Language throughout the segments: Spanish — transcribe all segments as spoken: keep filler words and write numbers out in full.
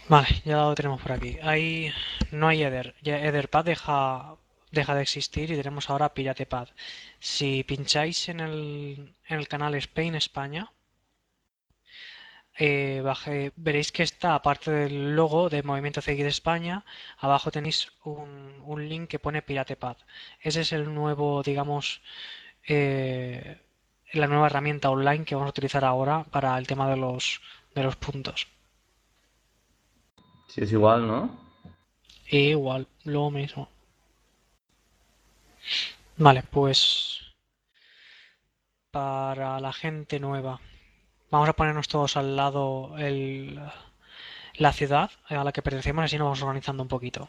Vale, ya lo tenemos por aquí. Hay, no hay Ether. Ya Etherpad deja, deja de existir y tenemos ahora PiratePad. Si pincháis en el, en el canal Spain España, eh, baje- veréis que está, aparte del logo de Movimiento C X de España, abajo tenéis un, un link que pone PiratePad. Ese es el nuevo, digamos, eh, la nueva herramienta online que vamos a utilizar ahora para el tema de los, de los puntos. Si es igual, ¿no? E igual, lo mismo. Vale, pues para la gente nueva, vamos a ponernos todos al lado el, la ciudad a la que pertenecemos, así nos vamos organizando un poquito.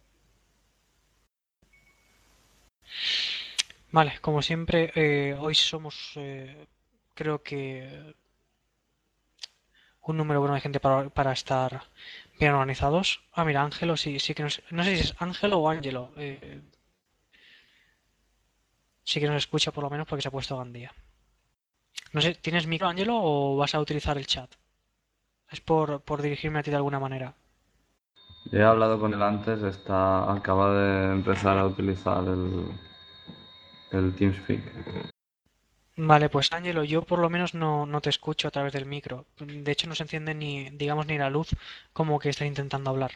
Vale, como siempre, eh, hoy somos, eh, creo que un número bueno de gente para, para estar bien organizados. Ah, mira, Ángelo, sí, sí que nos, no sé si es Ángelo o Ángelo. Eh, sí que nos escucha por lo menos porque se ha puesto Gandía. No sé, ¿tienes micro, Ángelo, o vas a utilizar el chat? Es por, por dirigirme a ti de alguna manera. Yo he hablado con él antes, está, acaba de empezar a utilizar el, el TeamSpeak. Vale, pues Ángelo, yo por lo menos no, no te escucho a través del micro. De hecho, no se enciende ni, digamos, ni la luz como que estás intentando hablar.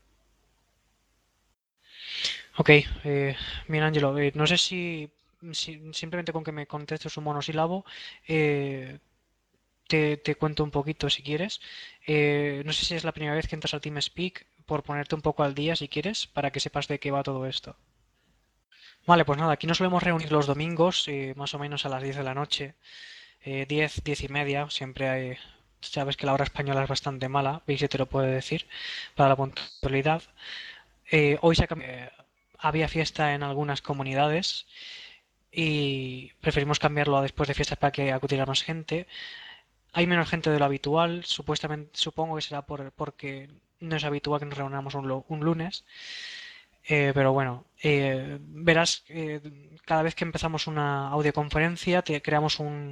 Ok, eh, bien, Ángelo, eh, no sé si, si- simplemente con que me contestes un monosílabo, eh, te, te cuento un poquito si quieres. Eh, no sé si es la primera vez que entras al TeamSpeak, por ponerte un poco al día si quieres, para que sepas de qué va todo esto. Vale, pues nada, aquí nos solemos reunir los domingos, eh, más o menos a las diez de la noche. Eh, diez, diez y media, siempre hay, sabes que la hora española es bastante mala, veis si te lo puedo decir, para la puntualidad. Eh, hoy se ha cambi- eh, había fiesta en algunas comunidades y preferimos cambiarlo a después de fiestas para que acudiera más gente. Hay menos gente de lo habitual, supuestamente, supongo que será por, porque no es habitual que nos reunamos un, lu- un lunes. Eh, pero bueno, eh, verás, eh, cada vez que empezamos una audioconferencia, te creamos un,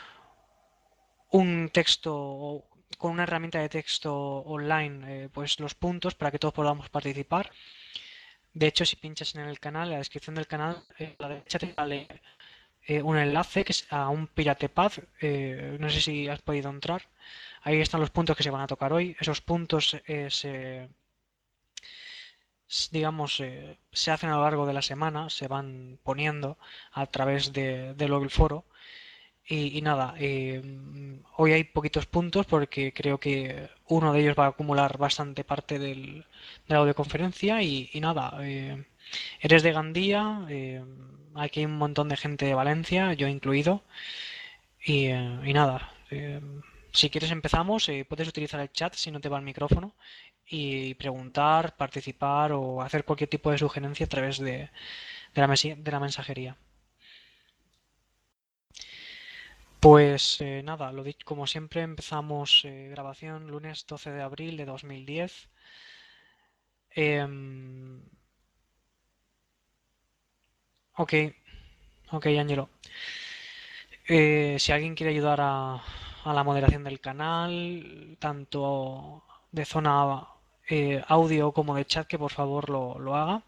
un texto o con una herramienta de texto online, eh, pues los puntos para que todos podamos participar. De hecho, si pinchas en el canal, en la descripción del canal, eh, a la derecha te sale eh, un enlace que es a un PiratePad. Eh, no sé si has podido entrar. Ahí están los puntos que se van a tocar hoy. Esos puntos eh, se, s- digamos, eh, se hacen a lo largo de la semana, se van poniendo a través de, de lo del foro. Y, y nada, eh, hoy hay poquitos puntos porque creo que uno de ellos va a acumular bastante parte del, de la audioconferencia y, y nada, eh, eres de Gandía, eh, aquí hay un montón de gente de Valencia, yo incluido, y, eh, y nada, eh, si quieres empezamos, eh, puedes utilizar el chat si no te va el micrófono y preguntar, participar o hacer cualquier tipo de sugerencia a través de, de la, mesi- de la mensajería. Pues eh, nada, lo dicho, como siempre empezamos eh, grabación lunes doce de abril de dos mil diez. Em, ok, ok, Angelo. Eh, si alguien quiere ayudar a, a la moderación del canal, tanto de zona eh, audio como de chat, que por favor lo, lo haga.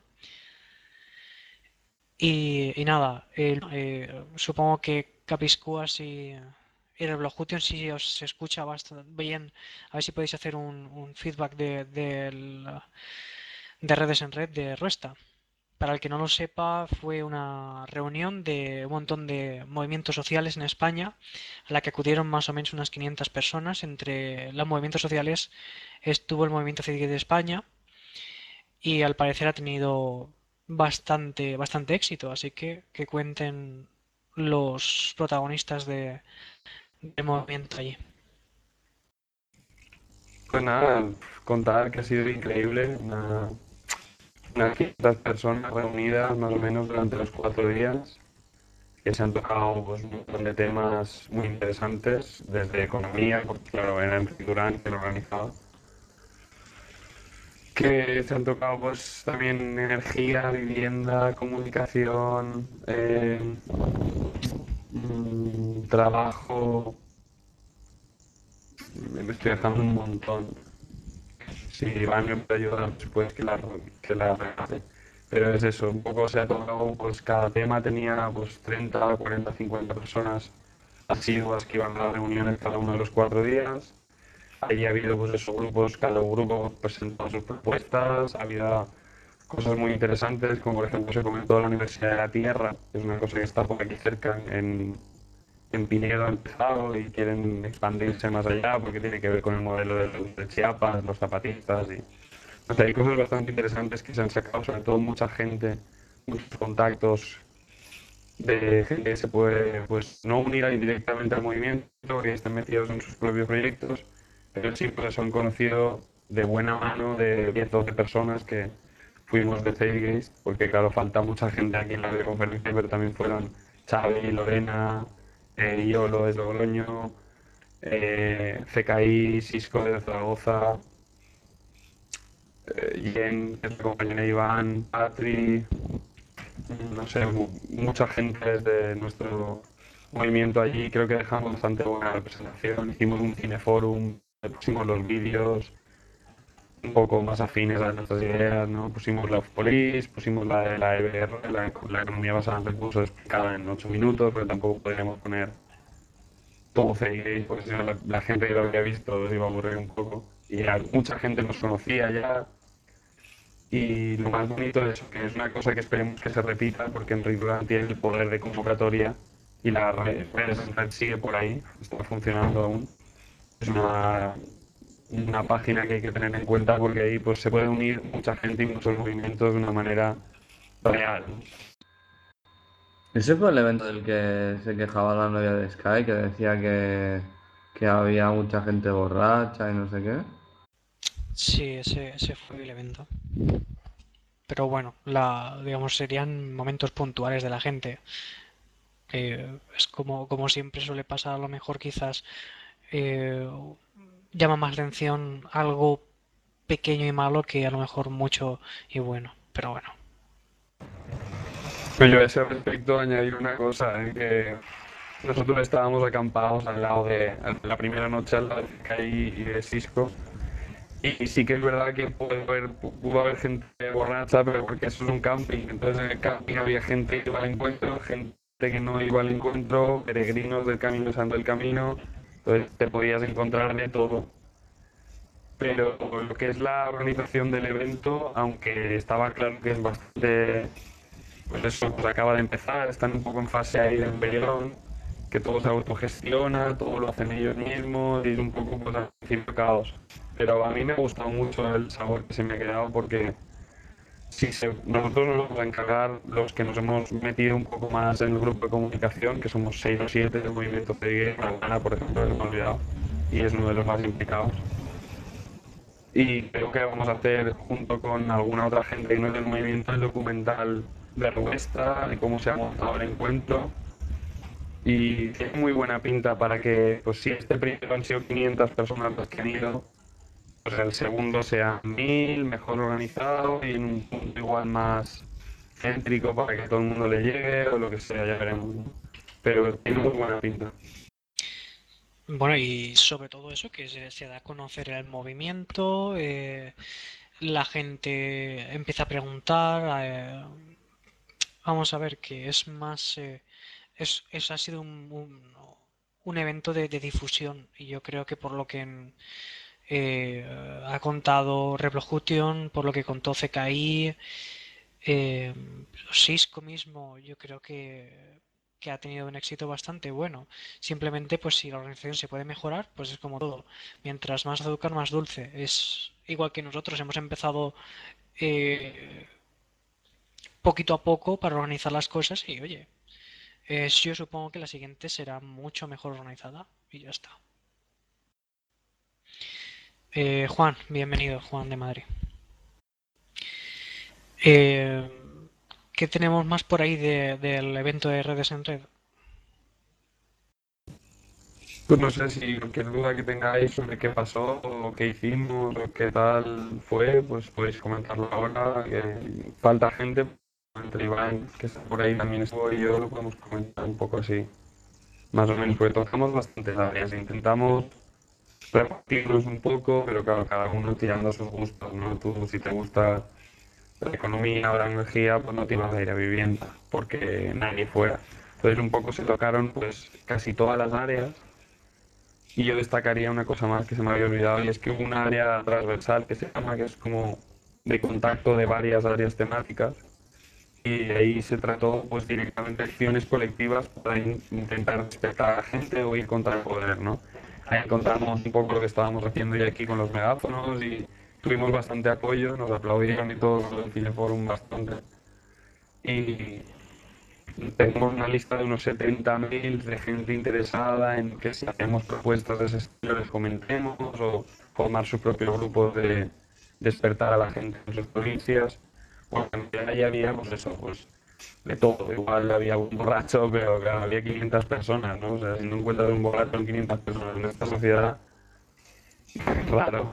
Y, y nada, eh, eh, supongo que Capiscuas y, y Reblojution si os escucha bastante bien. A ver si podéis hacer un, un feedback de, del- de redes en red de Ruesta. Para el que no lo sepa, fue una reunión de un montón de movimientos sociales en España, a la que acudieron más o menos unas quinientas personas. Entre los movimientos sociales estuvo el Movimiento Cívico de España y al parecer ha tenido bastante, bastante éxito, así que que cuenten los protagonistas de, del movimiento allí. Pues nada, contar que ha sido increíble, una- unas quinientas personas reunidas más o menos durante los cuatro días, que se han tocado pues, un montón de temas muy interesantes, desde economía, porque claro, era Enrique Durán que lo organizaba, que se han tocado pues también energía, vivienda, comunicación, eh, mm, trabajo, me estoy dejando un montón. si Iván me puede ayudar, pues que la, que la regate. Pero es eso, un poco se ha tocado, pues cada tema tenía pues treinta, cuarenta, cincuenta personas asiduas que iban a las reuniones cada uno de los cuatro días. Allí ha habido pues esos grupos, cada grupo presentó sus propuestas, había cosas muy interesantes, como por ejemplo se comentó la Universidad de la Tierra, que es una cosa que está por aquí cerca, en, en Pinedo ha empezado y quieren expandirse más allá porque tiene que ver con el modelo de, de Chiapas, los zapatistas y... O sea, hay cosas bastante interesantes que se han sacado, sobre todo mucha gente, muchos contactos de gente que se puede, pues, no unir ahí directamente al movimiento, que estén metidos en sus propios proyectos, pero sí pues son conocidos de buena mano de diez o doce personas que fuimos de Zeitgeist, porque claro, falta mucha gente aquí en la videoconferencia, pero también fueron Xavi, Lorena, eh, Iolo de Logroño, eh, C K I, Cisco de Zaragoza, eh, Jen, que te acompaña Iván, Patri, no sé, mu- mucha gente de nuestro movimiento allí. Creo que dejamos bastante buena representación. Hicimos un cineforum, pusimos los vídeos un poco más afines a nuestras ideas, ¿no? Pusimos la Police, pusimos la de la E B R, la, la economía basada en recursos explicada en ocho minutos, pero tampoco podríamos poner todo C I G, porque si no la, la gente que lo había visto se iba a aburrir un poco. Y ya mucha gente nos conocía ya, y lo más bonito de eso, que es una cosa que esperemos que se repita, porque en realidad tiene el poder de convocatoria y la red, redes en red sigue por ahí, está funcionando aún. Es una, una página que hay que tener en cuenta porque ahí pues, se puede unir mucha gente y muchos movimientos de una manera real. Ese fue el evento del que se quejaba la novia de Sky, que decía que, que había mucha gente borracha y no sé qué. Sí, ese, ese fue el evento. Pero bueno, la, digamos, serían momentos puntuales de la gente. Eh, es como, como siempre suele pasar, a lo mejor quizás eh, llama más atención algo pequeño y malo que a lo mejor mucho y bueno. Pero bueno. Pero yo a ese respecto añadir una cosa, ¿eh? Que nosotros estábamos acampados al lado de, la primera noche al lado de C K I y de Cisco. Y sí que es verdad que pudo haber, pudo haber gente borracha, pero porque eso es un camping. Entonces en el camping había gente que iba al encuentro, gente que no iba al encuentro, peregrinos del Camino Santo del Camino. Entonces te podías encontrar de todo. Pero lo que es la organización del evento, aunque estaba claro que es bastante, pues eso, pues acaba de empezar, están un poco en fase ahí de embrión, que todo se autogestiona, todo lo hacen ellos mismos y es un poco pues al principio caos. Pero a mí me ha gustado mucho el sabor que se me ha quedado porque si se- nosotros nos vamos a encargar, los que nos hemos metido un poco más en el grupo de comunicación, que somos seis o siete del movimiento C D G, Ana, por ejemplo, que me he olvidado, y es uno de los más implicados. Y creo que vamos a hacer, junto con alguna otra gente que no es del movimiento, el documental de Ruesta, de cómo se ha montado el encuentro. Y tiene muy buena pinta para que, pues si este primero han sido quinientas personas las que han ido, pues el segundo sea mil, mejor organizado y en un punto igual más céntrico para que todo el mundo le llegue o lo que sea, ya veremos, ¿no? Pero tiene muy buena pinta. Bueno, y sobre todo eso, que se, se da a conocer el movimiento, eh, la gente empieza a preguntar, eh, vamos a ver que es más, eh, es, es- ha sido un, un- un evento de, de difusión y yo creo que por lo que mm, eh, ha contado Revolution, por lo que contó C K I, eh, Cisco mismo, yo creo que, que ha tenido un éxito bastante bueno. Simplemente, pues si la organización se puede mejorar, pues es como todo. Mientras más azúcar, más dulce. Es igual que nosotros hemos empezado eh, poquito a poco para organizar las cosas y oye, eh, yo supongo que la siguiente será mucho mejor organizada y ya está. Eh, Juan, bienvenido, Juan de Madrid. Eh, ¿Qué tenemos más por ahí de- del evento de redes en red? Pues no sé si cualquier duda que tengáis sobre qué pasó o qué hicimos o qué tal fue, pues podéis comentarlo ahora. Que falta gente, entre Iván, que está por ahí, también estuvo y yo, lo podemos comentar un poco así, más o menos, porque tocamos bastantes áreas. Intentamos repartirnos un poco, pero claro, cada uno tirando a sus gustos, ¿no? Tú, si te gusta la economía o la energía, pues no te ibas a ir a vivienda, porque nadie fuera. Entonces un poco se tocaron pues casi todas las áreas y yo destacaría una cosa más que se me había olvidado y es que hubo un área transversal que se llama, que es como de contacto de varias áreas temáticas y ahí se trató pues directamente acciones colectivas para in- intentar despertar a la gente o ir contra el poder, ¿no? Ahí encontramos un poco lo que estábamos haciendo ya aquí con los megáfonos y tuvimos bastante apoyo, nos aplaudieron y todo los del Cineforum bastante. Y tenemos una lista de unos setenta mails de gente interesada en que si hacemos propuestas de ese estilo les comentemos o formar su propio grupo de despertar a la gente en sus provincias. Porque en realidad ya había pues eso, pues de todo. Igual había un borracho, pero claro, había quinientas personas, ¿no? O sea, si no encuentras un borracho en quinientas personas en esta sociedad, raro.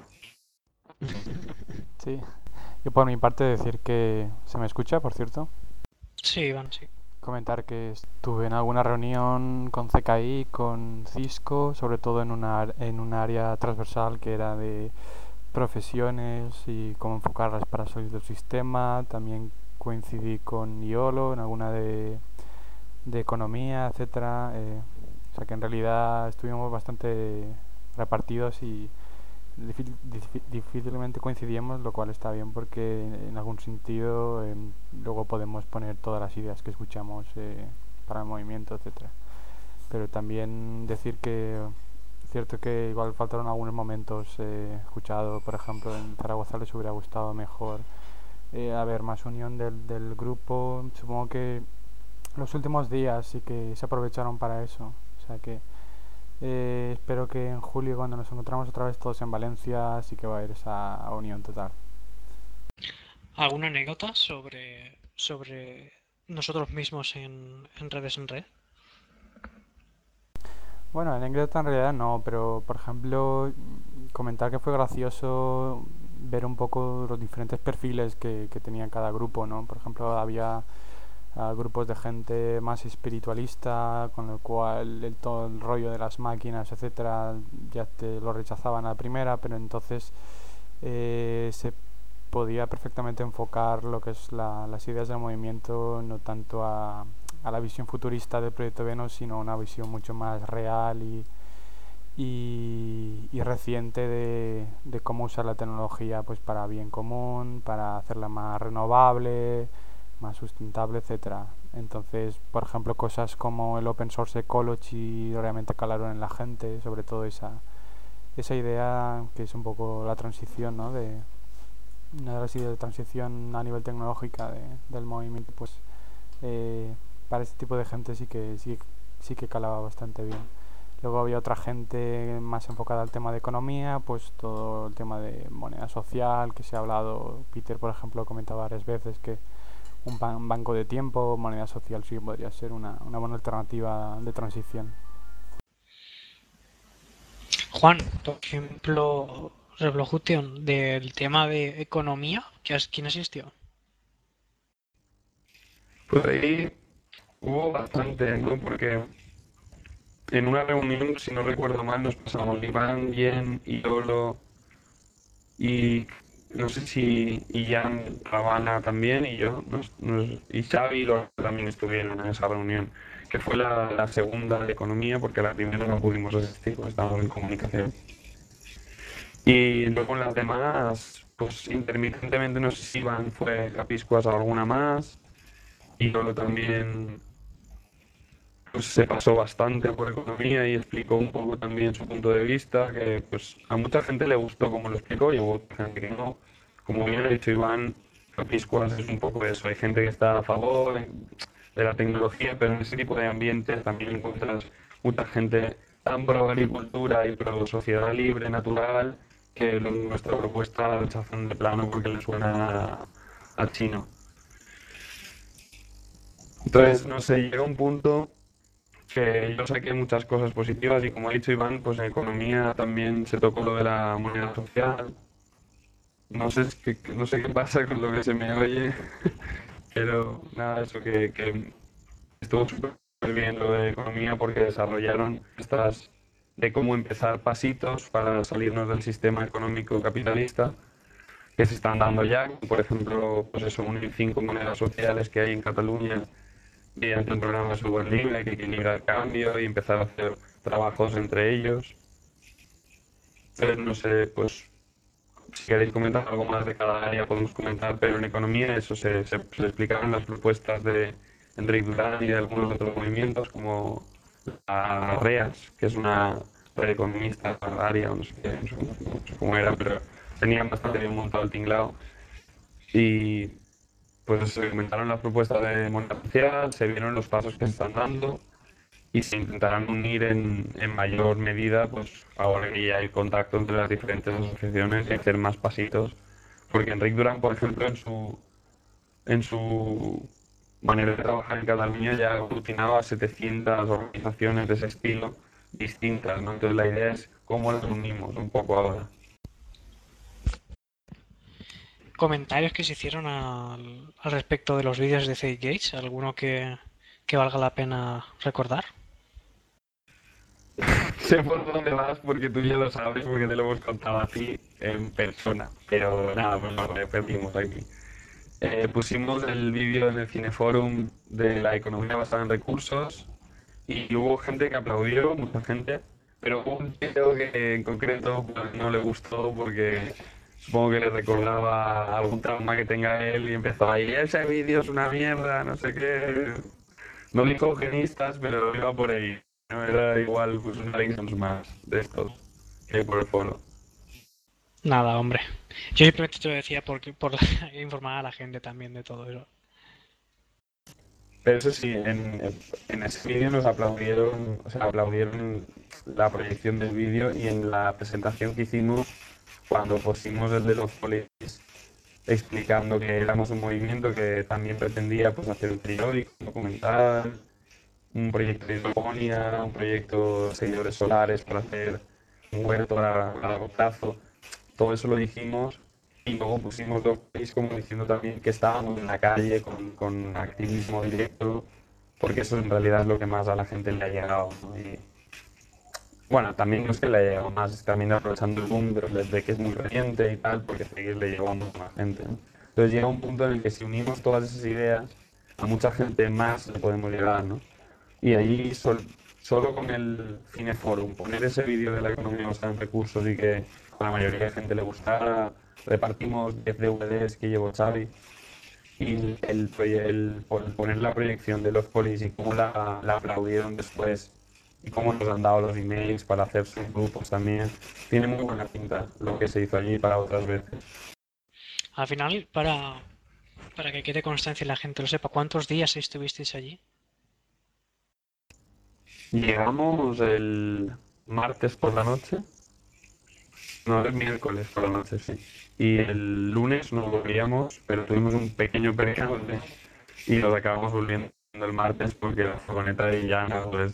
Sí. Yo por mi parte decir que se me escucha, por cierto. Sí, Iván, sí. Comentar que estuve en alguna reunión con C K I, con Cisco, sobre todo en una, en un área transversal que era de profesiones y cómo enfocarlas para salir del sistema. También coincidí con IOLO en alguna de, de economía, etcétera. Eh, o sea que en realidad estuvimos bastante repartidos y difí- difí- difícilmente coincidíamos, lo cual está bien porque en algún sentido eh, luego podemos poner todas las ideas que escuchamos eh, para el movimiento, etcétera. Pero también decir que es cierto que igual faltaron algunos momentos eh, escuchado, por ejemplo, en Zaragoza les hubiera gustado mejor eh, haber más unión del, del grupo. Supongo que los últimos días sí que se aprovecharon para eso. O sea que eh, espero que en julio, cuando nos encontramos otra vez todos en Valencia, sí que va a haber esa unión total. ¿Alguna anécdota sobre, sobre nosotros mismos en, en redes en red? Bueno, anécdota en realidad no, pero por ejemplo, comentar que fue gracioso ver un poco los diferentes perfiles que, que tenía cada grupo, ¿no? Por ejemplo, había ah, grupos de gente más espiritualista, con lo cual el, todo el rollo de las máquinas, etcétera, ya te lo rechazaban a la primera, pero entonces eh, se podía perfectamente enfocar lo que es la- las ideas del movimiento no tanto a, a la visión futurista del proyecto Venus, sino a una visión mucho más real y, y, y reciente de, de cómo usar la tecnología pues para bien común, para hacerla más renovable, más sustentable, etcétera. Entonces, por ejemplo, cosas como el Open Source Ecology realmente calaron en la gente, sobre todo esa, esa idea que es un poco la transición, ¿no? de, una de las ideas de transición a nivel tecnológica de, del movimiento, pues eh, para este tipo de gente sí que, sí, sí que calaba bastante bien. Luego había otra gente más enfocada al tema de economía, pues todo el tema de moneda social que se ha hablado. Peter, por ejemplo, comentaba varias veces que un, ban- un banco de tiempo, moneda social, sí podría ser una, una buena alternativa de transición. Juan, por ejemplo, Revolution, del tema de economía, ¿qué has- ¿quién asistió? Pues ahí hubo bastante, ¿no? Porque en una reunión, si no recuerdo mal, nos pasamos Iván, Jen, Iolo y no sé si Ian Ravana también y yo, nos- nos- y Xavi y Lola también estuvieron en esa reunión, que fue la, la segunda de economía, porque la primera no pudimos asistir, porque estábamos en comunicación. Y luego en las demás, pues intermitentemente no sé si Iván fue a Piscuas a alguna más, y Lolo también pues se pasó bastante por economía y explicó un poco también su punto de vista, que pues a mucha gente le gustó como lo explicó y hubo otra gente que no. Como bien ha dicho Iván, Piscuas es un poco eso, hay gente que está a favor de la tecnología, pero en ese tipo de ambientes también encuentras mucha gente tan pro agricultura y pro sociedad libre, natural, que lo- nuestra propuesta la rechazan de plano porque le suena a, a chino. Entonces, no sé, llega un punto que yo saqué muchas cosas positivas y como ha dicho Iván, pues en economía también se tocó lo de la moneda social. No sé, qué, no sé qué pasa con lo que se me oye, pero nada, eso que, que estuvo súper bien lo de economía porque desarrollaron estas de cómo empezar pasitos para salirnos del sistema económico capitalista que se están dando ya, como por ejemplo, pues eso, unir cinco monedas sociales que hay en Cataluña mediante un programa de software libre que equilibra el cambio y empezar a hacer trabajos entre ellos. Entonces, no sé, pues si queréis comentar algo más de cada área podemos comentar, pero en economía eso se, se, se explicaron las propuestas de Enric Duran y de algunos otros movimientos como la REAS, que es una red economista área, no sé, qué, no, sé, no sé cómo era, pero tenían bastante bien montado el tinglado. Y pues se comentaron las propuestas de moneda social, se vieron los pasos que se están dando y se intentarán unir en, en mayor medida, pues ahora que ya hay contacto entre las diferentes asociaciones y hacer más pasitos. Porque Enric Duran, por ejemplo, en su, en su manera de trabajar en Cataluña ya ha aglutinado a setecientas organizaciones de ese estilo distintas, ¿no? Entonces la idea es cómo las unimos un poco ahora. Comentarios que se hicieron al, al respecto de los vídeos de Zed Gates, ¿alguno que, que valga la pena recordar? Sé por dónde vas porque tú ya lo sabes, porque te lo hemos contado a ti en persona. Pero nada, pues lo repetimos aquí. Eh, pusimos el vídeo en el Cineforum de la economía basada en recursos y hubo gente que aplaudió, mucha gente, pero hubo un tío que en concreto pues, no le gustó porque supongo que le recordaba algún trauma que tenga él y empezó ahí, ese vídeo es una mierda, no sé qué. No dijo eugenistas, pero iba por ahí. No era igual pues un Harrisons más de estos que por el foro. Nada, hombre. Yo simplemente te lo decía porque, por informar a la gente también de todo eso. Pero eso sí, en, en ese vídeo nos aplaudieron, o sea, aplaudieron la proyección del vídeo y en la presentación que hicimos cuando pusimos desde los polis explicando que éramos un movimiento que también pretendía pues hacer un periódico, un documental, un proyecto de hidroponía, un proyecto de seguidores solares para hacer un huerto a, a largo plazo. Todo eso lo dijimos y luego pusimos dos plays como diciendo también que estábamos en la calle con, con activismo directo, porque eso en realidad es lo que más a la gente le ha llegado, ¿no? Y, bueno, también no es que le haya llegado más, es también aprovechando el boom de, de que es muy reciente y tal, porque sé que le llegó a mucha más gente, ¿no? Entonces llega un punto en el que si unimos todas esas ideas, a mucha gente más le podemos llegar, ¿no? Y ahí sol, solo con el Cineforum, poner ese vídeo de la economía basada en recursos y que a la mayoría de gente le gustara, repartimos diez D V Ds que llevó Xavi y el, el, el, el poner la proyección de los polis y cómo la, la aplaudieron después y cómo nos han dado los emails para hacer sus grupos también. Tiene muy buena pinta lo que se hizo allí para otras veces. Al final, para, para que quede constancia y la gente lo sepa, ¿cuántos días estuvisteis allí? Llegamos el martes por la noche, no, el miércoles por la noche, sí. Y el lunes nos volvíamos, pero tuvimos un pequeño percance y nos acabamos volviendo el martes porque la furgoneta de Llana pues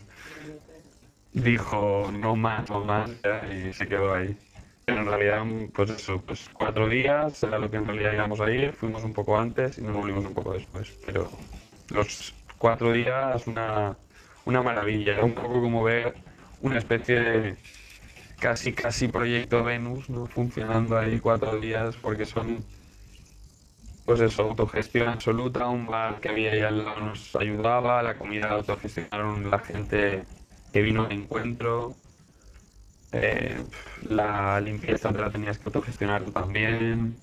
dijo no más, no más y se quedó ahí. Pero en realidad, pues eso, pues cuatro días era lo que en realidad íbamos a ir, fuimos un poco antes y nos volvimos un poco después. Pero los cuatro días, una, una maravilla, era un poco como ver una especie de casi, casi proyecto Venus, ¿no? Funcionando ahí cuatro días porque son, pues eso, autogestión absoluta, un bar que había ahí al lado nos ayudaba, la comida la autogestionaron la gente que vino al encuentro. Eh, la limpieza te la tenías que autogestionar tú también.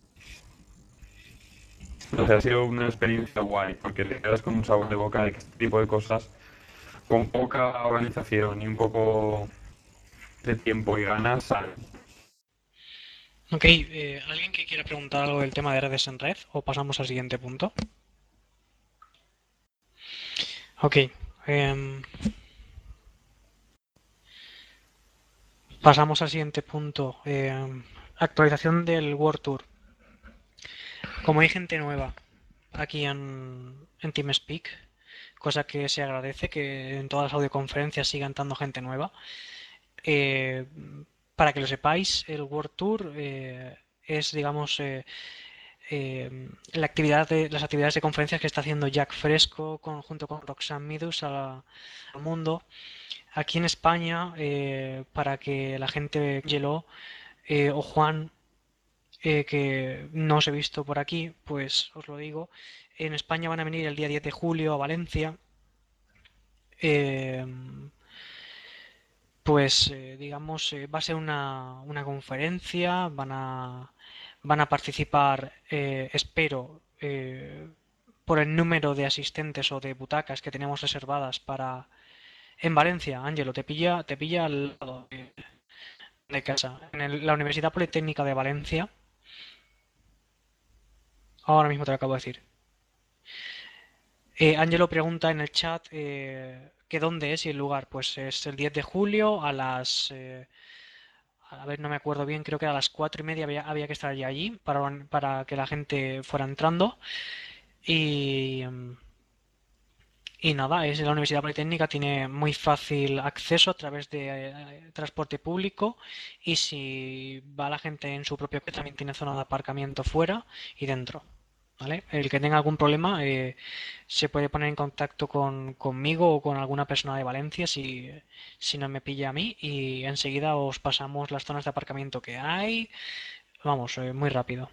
O sea, ha sido una experiencia guay, porque te quedas con un sabor de boca de que este tipo de cosas, con poca organización y un poco de tiempo y ganas, salen. Ok, eh, ¿alguien que quiera preguntar algo del tema de redes en red o pasamos al siguiente punto? Ok, eh, pasamos al siguiente punto. Eh, actualización del World Tour. Como hay gente nueva aquí en, en TeamSpeak, cosa que se agradece que en todas las audioconferencias siga entrando gente nueva. Eh, para que lo sepáis, el World Tour eh, es, digamos, eh, eh, la actividad de, las actividades de conferencias que está haciendo Jack Fresco con- junto con Roxanne Midus a la- al mundo. Aquí en España, eh, para que la gente, Angelo eh, o Juan, eh, que no os he visto por aquí, pues os lo digo, en España van a venir el día diez de julio a Valencia. eh, pues eh, digamos, eh, va a ser una, una conferencia, van a, van a participar, eh, espero, eh, por el número de asistentes o de butacas que tenemos reservadas para... En Valencia, Ángelo, te pilla, te pilla al lado de, de casa, en el- la Universidad Politécnica de Valencia, ahora mismo te lo acabo de decir. Eh, Ángelo pregunta en el chat eh, que dónde es y el lugar. Pues es el diez de julio a las... eh, a ver, no me acuerdo bien, creo que a las cuatro y media había, había que estar ya allí para, para que la gente fuera entrando. Y, mm, y nada, es la Universidad Politécnica, tiene muy fácil acceso a través de eh, transporte público y si va la gente en su propio coche también tiene zona de aparcamiento fuera y dentro. ¿Vale? El que tenga algún problema eh, se puede poner en contacto con, conmigo o con alguna persona de Valencia si, si no me pilla a mí y enseguida os pasamos las zonas de aparcamiento que hay. Vamos, eh, muy rápido.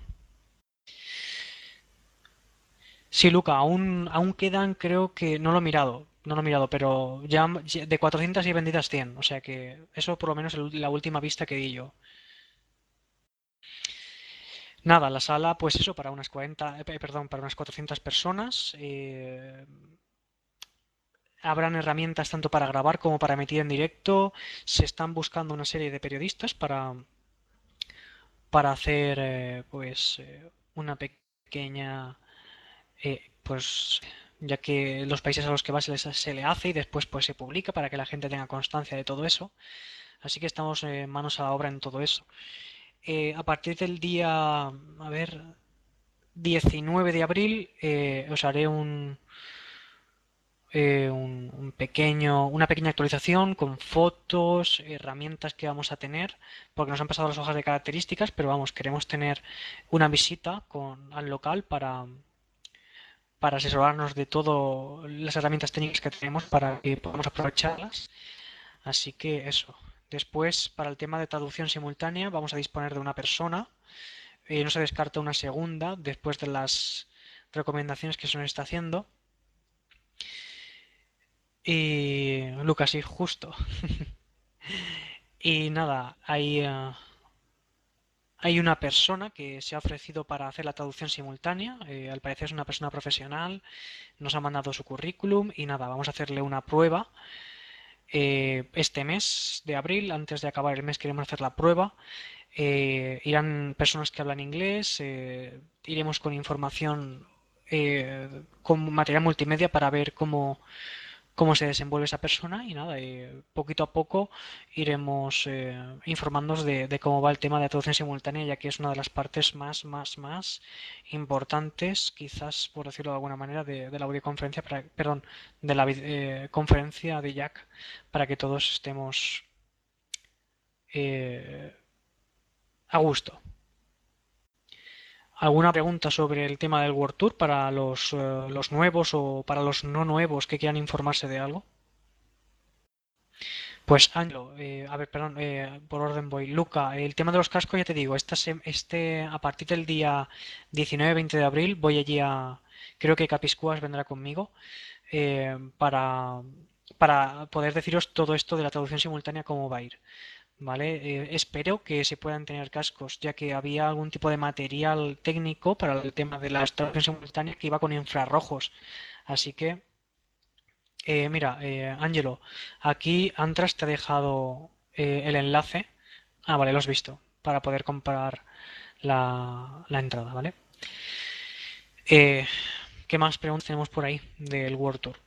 Sí, Luca, aún, aún quedan, creo que, no lo he mirado, no lo he mirado, pero ya ya de cuatrocientas y vendidas cien, o sea que eso por lo menos es la última vista que di yo. Nada, la sala, pues eso, para unas cuarenta, eh, perdón, para unas cuatrocientas personas. eh, habrán herramientas tanto para grabar como para emitir en directo. Se están buscando una serie de periodistas para, para hacer, eh, pues, eh, una pequeña, eh, pues ya que los países a los que va se, les- se le hace y después pues se publica para que la gente tenga constancia de todo eso. Así que estamos eh, manos a la obra en todo eso. Eh, a partir del día, a ver, diecinueve de abril, eh, os haré un, eh, un, un pequeño, una pequeña actualización con fotos, herramientas que vamos a tener, porque nos han pasado las hojas de características, pero vamos, queremos tener una visita con, al local para para asesorarnos de todas las herramientas técnicas que tenemos para que podamos aprovecharlas. Así que eso. Después, para el tema de traducción simultánea, vamos a disponer de una persona. Eh, no se descarta una segunda después de las recomendaciones que se nos está haciendo. Y Lucas, sí, justo. Y nada, hay, eh, hay una persona que se ha ofrecido para hacer la traducción simultánea. Eh, al parecer es una persona profesional. Nos ha mandado su currículum y nada, vamos a hacerle una prueba eh, este mes de abril, antes de acabar el mes, queremos hacer la prueba. Eh, irán personas que hablan inglés, eh, iremos con información, eh, con material multimedia para ver cómo, cómo se desenvuelve esa persona y nada, eh, poquito a poco iremos eh, informándonos de, de cómo va el tema de traducción simultánea, ya que es una de las partes más, más, más importantes, quizás por decirlo de alguna manera, de, de la audioconferencia, para, perdón, de la eh, conferencia de Jack, para que todos estemos eh, a gusto. ¿Alguna pregunta sobre el tema del World Tour para los, eh, los nuevos o para los no nuevos que quieran informarse de algo? Pues Ángelo, eh, a ver, perdón, eh, por orden voy. Luca, el tema de los cascos, ya te digo, esta se- este, a partir del día diecinueve veinte de abril voy allí a... Creo que Capiscuas vendrá conmigo eh, para, para poder deciros todo esto de la traducción simultánea, cómo va a ir. ¿Vale? Eh, espero que se puedan tener cascos, ya que había algún tipo de material técnico para el tema de la traducción simultánea que iba con infrarrojos. Así que... Eh, mira, eh, Ángelo, aquí Antras te ha dejado eh, el enlace. Ah, vale, lo has visto. Para poder comprar la, la entrada, ¿vale? Eh, ¿qué más preguntas tenemos por ahí del World Tour?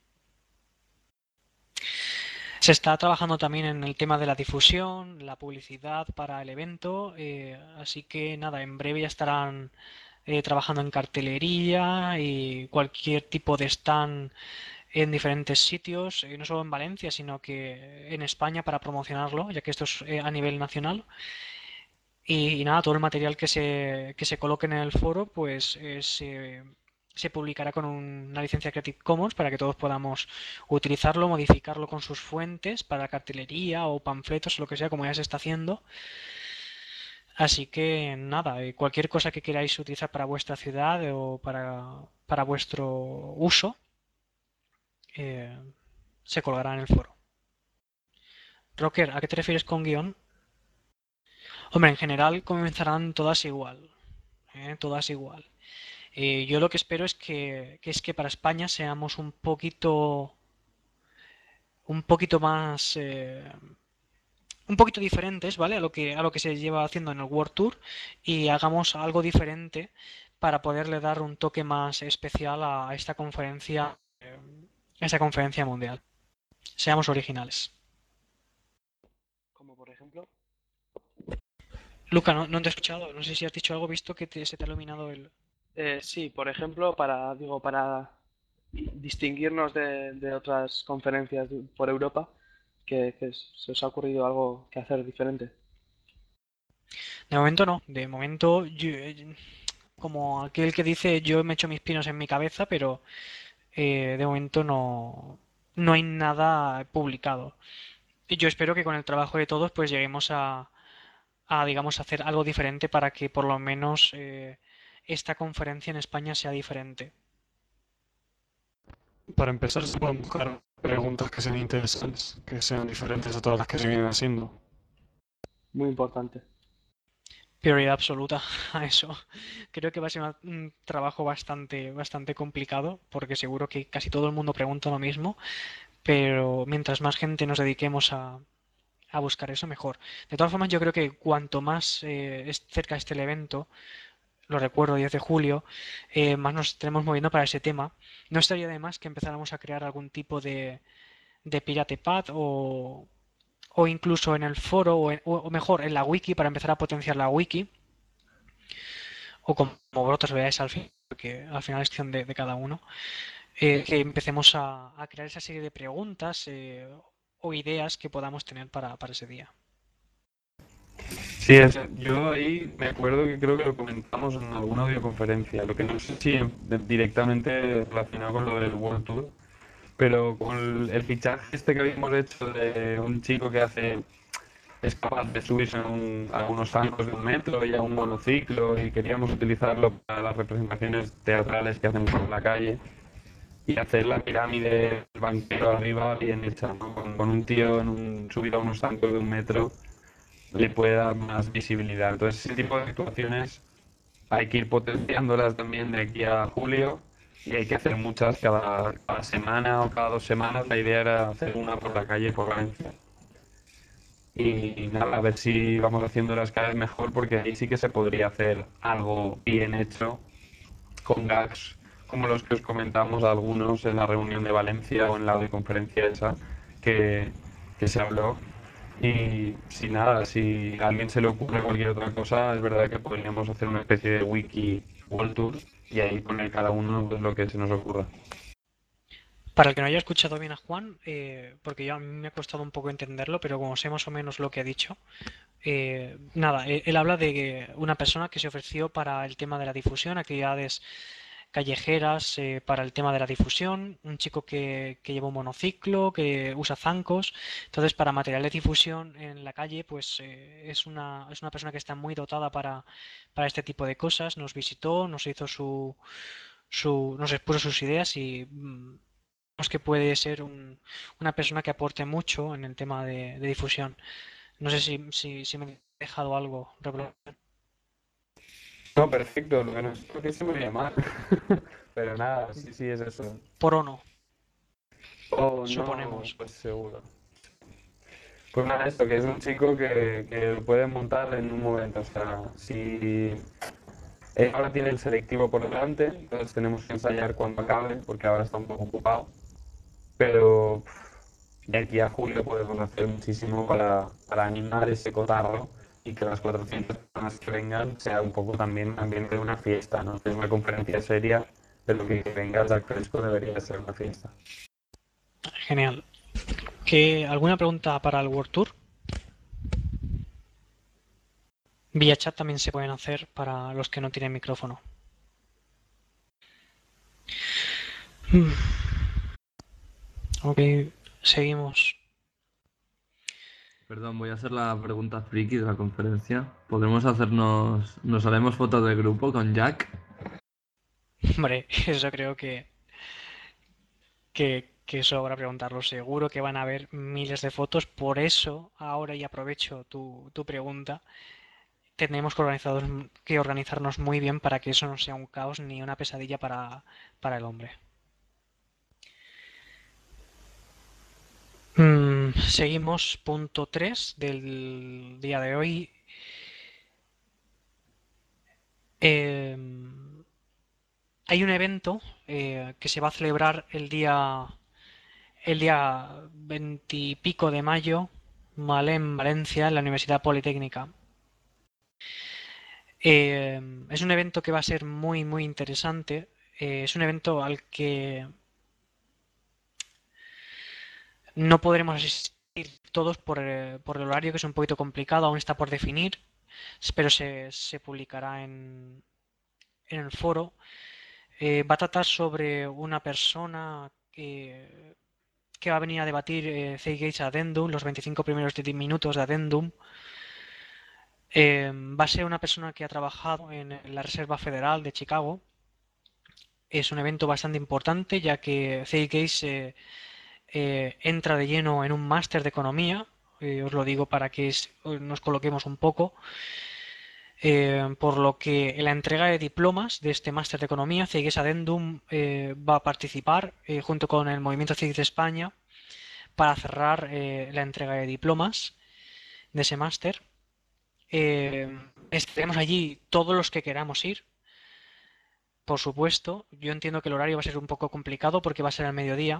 Se está trabajando también en el tema de la difusión, la publicidad para el evento, eh, así que nada, en breve ya estarán eh, trabajando en cartelería y cualquier tipo de stand en diferentes sitios, eh, no solo en Valencia, sino que en España para promocionarlo, ya que esto es eh, a nivel nacional. Y, y nada, todo el material que se, que se coloque en el foro, pues eh, se, se publicará con un- una licencia Creative Commons para que todos podamos utilizarlo, modificarlo con sus fuentes para cartelería o panfletos o lo que sea, como ya se está haciendo. Así que nada, eh, cualquier cosa que queráis utilizar para vuestra ciudad o para, para vuestro uso, eh, se colgará en el foro. Rocker, ¿a qué te refieres con guión? Hombre, en general comenzarán todas igual, ¿eh? Todas igual. Eh, yo lo que espero es que, que es que para España seamos un poquito, un poquito más, eh, un poquito diferentes, ¿vale? A lo que, a lo que se lleva haciendo en el World Tour y hagamos algo diferente para poderle dar un toque más especial a esta conferencia, eh, a esta conferencia mundial. Seamos originales. Como por ejemplo. Luca, no, no te he escuchado. No sé si has dicho algo, visto que te- se te ha iluminado el... Eh, sí, por ejemplo, para, digo, para distinguirnos de, de otras conferencias de- por Europa, que, que se os ha ocurrido algo que hacer diferente. De momento no. De momento, yo- eh, como aquel que dice, yo me echo mis pinos en mi cabeza, pero eh, de momento no, no hay nada publicado. Y yo espero que con el trabajo de todos pues lleguemos a, a, digamos, hacer algo diferente para que por lo menos eh, esta conferencia en España sea diferente. Para empezar, se pueden buscar preguntas que sean interesantes, que sean diferentes a todas las que se vienen haciendo. Muy importante. Prioridad absoluta a eso. Creo que va a ser una- un trabajo bastante, bastante complicado porque seguro que casi todo el mundo pregunta lo mismo, pero mientras más gente nos dediquemos a, a buscar eso, mejor. De todas formas, yo creo que cuanto más eh, es- cerca esté el evento, lo recuerdo, diez de julio, eh, más nos estaremos moviendo para ese tema. No estaría de más que empezáramos a crear algún tipo de, de Pirate Pad o, o incluso en el foro o, en- o- o mejor en la wiki para empezar a potenciar la wiki o como, como vosotros veáis al fin, porque al final es cuestión de, de cada uno, eh, que empecemos a, a crear esa serie de preguntas eh, o ideas que podamos tener para, para ese día. Sí, es- yo ahí me acuerdo que creo que lo comentamos en alguna videoconferencia, lo que no sé si en- de- directamente relacionado con lo del World Tour, pero con el, el fichaje este que habíamos hecho de un chico que hace, es capaz de subirse a, un- a unos zancos de un metro y a un monociclo y queríamos utilizarlo para las representaciones teatrales que hacemos en la calle y hacer la pirámide del banquero arriba bien hecha, ¿no? Con, con un tío en un, subido a unos zancos de un metro le puede dar más visibilidad. Entonces, ese tipo de actuaciones hay que ir potenciándolas también de aquí a julio y hay que hacer muchas cada, cada semana o cada dos semanas. La idea era hacer una por la calle por Valencia. Y nada, a ver si vamos haciéndolas cada vez mejor porque ahí sí que se podría hacer algo bien hecho con gags como los que os comentamos algunos en la reunión de Valencia o en la audioconferencia esa que, que se habló. Y si nada, si a alguien se le ocurre cualquier otra cosa, es verdad que podríamos hacer una especie de wiki World Tour y ahí poner cada uno pues, lo que se nos ocurra. Para el que no haya escuchado bien a Juan, eh, porque yo a mí me ha costado un poco entenderlo, pero como sé más o menos lo que ha dicho, eh, nada, él, él habla de que una persona que se ofreció para el tema de la difusión, actividades callejeras eh, para el tema de la difusión, un chico que, que lleva un monociclo, que usa zancos, entonces para material de difusión en la calle, pues eh, es una, es una persona que está muy dotada para, para este tipo de cosas, nos visitó, nos hizo su, su, nos expuso sus ideas y mm, vemos que puede ser un- una persona que aporte mucho en el tema de, de difusión. No sé si, si, si me he dejado algo, Reblo- No, perfecto, lo que no es porque se me veía mal. Pero nada, sí, sí, es eso. por o no, Oh, no, suponemos. pues seguro. Pues nada, esto, que es un chico que, que lo puede montar en un momento. O sea, si él ahora tiene el selectivo por delante, entonces tenemos que ensayar cuando acabe, porque ahora está un poco ocupado. Pero pff, de aquí a julio podemos hacer muchísimo para, para animar ese cotarro y que las cuatrocientas personas que vengan sea un poco también ambiente de una fiesta, ¿no? Es una conferencia seria, pero que venga Jack Fresco debería ser una fiesta. Genial. ¿Qué, alguna pregunta para el World Tour? Vía chat también se pueden hacer para los que no tienen micrófono. Mm, Ok, seguimos. Perdón, voy a hacer la pregunta friki de la conferencia. ¿Podremos hacernos, nos haremos fotos de grupo con Jack? Hombre, eso creo que, que, que sobra preguntarlo. Seguro que van a haber miles de fotos. Por eso, ahora y aprovecho tu, tu pregunta, tenemos que, organizados- que organizarnos muy bien para que eso no sea un caos ni una pesadilla para, para el hombre. Mm, seguimos, punto tres del día de hoy. Em, hay un evento eh, que se va a celebrar el día, el día veintipico de mayo, ¿vale? En Valencia, en la Universidad Politécnica. Em, es un evento que va a ser muy, muy interesante. Eh, es un evento al que no podremos asistir todos por, eh, por el horario, que es un poquito complicado, aún está por definir, pero se, se publicará en, en el foro. Eh, va a tratar sobre una persona que, que va a venir a debatir eh, Gates Addendum, los veinticinco primeros de- minutos de Addendum. Eh, va a ser una persona que ha trabajado en la Reserva Federal de Chicago. Es un evento bastante importante ya que Gates eh, eh, entra de lleno en un máster de economía. Eh, os lo digo para que es- nos coloquemos un poco. Eh, por lo que en la entrega de diplomas de este máster de economía, Cegues Addendum eh, va a participar eh, junto con el Movimiento Cívico de España para cerrar eh, la entrega de diplomas de ese máster. Eh, estaremos allí todos los que queramos ir, por supuesto. Yo entiendo que el horario va a ser un poco complicado porque va a ser al mediodía.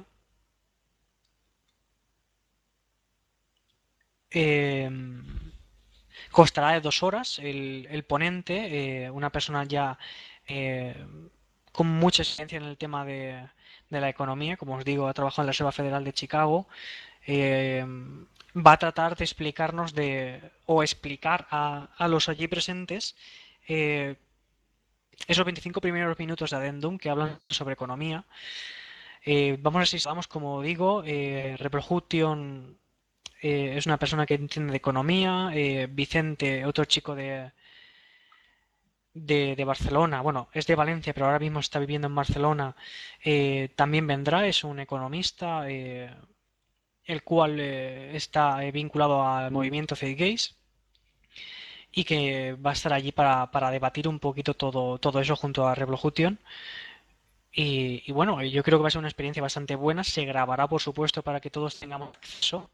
Eh, Costará de dos horas. El, el ponente, eh, una persona ya eh, con mucha experiencia en el tema de, de la economía, como os digo, ha trabajado en la Reserva Federal de Chicago, eh, va a tratar de explicarnos de, o explicar a, a los allí presentes eh, esos veinticinco primeros minutos de Addendum que hablan sobre economía. Eh, vamos a si vamos, como digo, eh, Repercussion eh, es una persona que entiende de economía, eh, Vicente, otro chico de, de, de Barcelona, bueno, es de Valencia, pero ahora mismo está viviendo en Barcelona, eh, también vendrá, es un economista, eh, el cual eh, está eh, vinculado al movimiento Gays y que va a estar allí para, para debatir un poquito todo, todo eso junto a Revolution. Y, y bueno, yo creo que va a ser una experiencia bastante buena. Se grabará, por supuesto, para que todos tengamos acceso.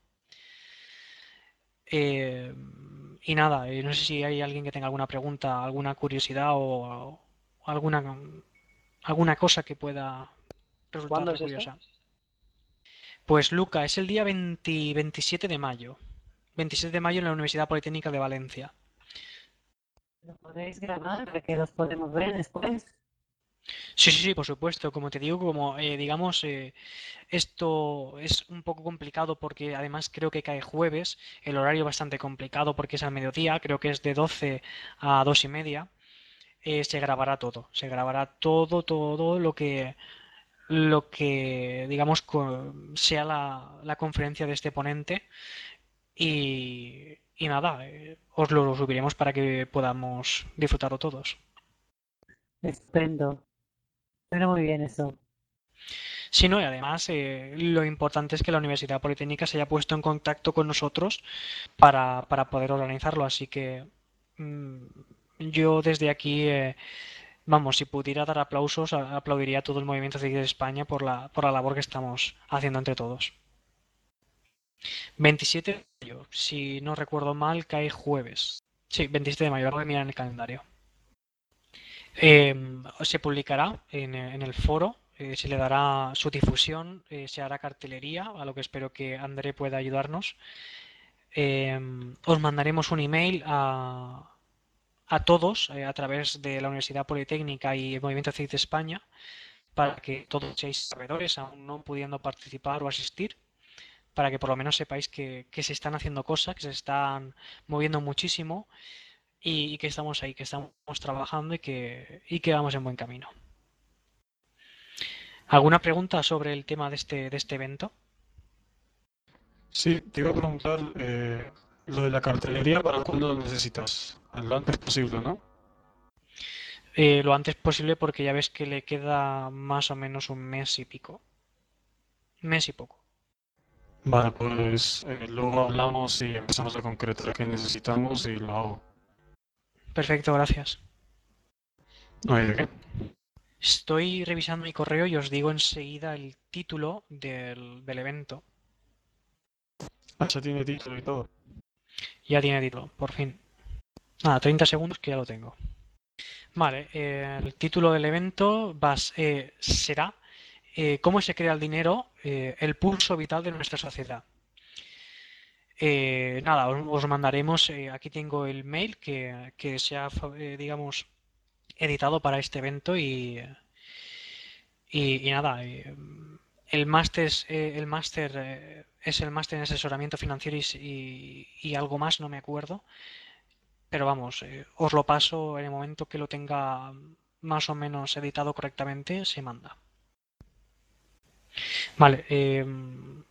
Eh, y nada, eh, no sé si hay alguien que tenga alguna pregunta, alguna curiosidad o, o alguna, alguna cosa que pueda ¿Cuándo resultarle es esto? curiosa. Pues Luca, es el día veinte veintisiete de mayo. veintisiete de mayo en la Universidad Politécnica de Valencia. ¿Lo podéis grabar para que los podemos ver después? Sí, sí, sí, por supuesto. Como te digo, como eh, digamos, eh, esto es un poco complicado porque además creo que cae jueves, el horario bastante complicado porque es al mediodía, creo que es de doce a dos y media. Eh, se grabará todo, se grabará todo, todo lo que, lo que digamos, co- sea la, la conferencia de este ponente y, y nada, eh, os lo subiremos para que podamos disfrutarlo todos. Estupendo. Suena muy bien eso. Sí, no, y además eh, lo importante es que la Universidad Politécnica se haya puesto en contacto con nosotros para, para poder organizarlo, así que mm, yo desde aquí, eh, vamos, si pudiera dar aplausos, a- aplaudiría a todo el movimiento cívico de España por la, por la labor que estamos haciendo entre todos. veintisiete de mayo, si no recuerdo mal, cae jueves. Sí, veintisiete de mayo, ahora voy a mirar en el calendario. Eh, Se publicará en, en el foro, eh, se le dará su difusión, eh, se hará cartelería, a lo que espero que André pueda ayudarnos. Eh, Os mandaremos un email a, a todos eh, a través de la Universidad Politécnica y el Movimiento Cívico de España para que todos seáis sabedores, aún no pudiendo participar o asistir, para que por lo menos sepáis que, que se están haciendo cosas, que se están moviendo muchísimo y, y que estamos ahí, que estamos trabajando y que, y que vamos en buen camino. ¿Alguna pregunta sobre el tema de este, de este evento? Sí, te iba a preguntar eh, lo de la cartelería, ¿para cuándo lo necesitas? Lo antes posible, ¿no? Eh, lo antes posible porque ya ves que le queda más o menos un mes y pico. Mes y poco. Vale, pues eh, luego hablamos y empezamos a concretar qué necesitamos y lo hago. Perfecto, gracias. No hay de qué. Estoy revisando mi correo y os digo enseguida el título del, del evento. Ah, ya tiene título y todo. Ya tiene título, por fin. Nada, treinta segundos que ya lo tengo. Vale, eh, el título del evento vas, eh, será eh, ¿Cómo se crea el dinero? Eh, el pulso vital de nuestra sociedad. Eh, nada, os, os mandaremos, eh, aquí tengo el mail que, que se ha, fa- eh, digamos, editado para este evento y, y, y nada, eh, el máster es, eh, el máster eh, es el máster en asesoramiento financiero y, s- y- y algo más, no me acuerdo, pero vamos, eh, os lo paso en el momento que lo tenga más o menos editado correctamente, se manda. Vale, em,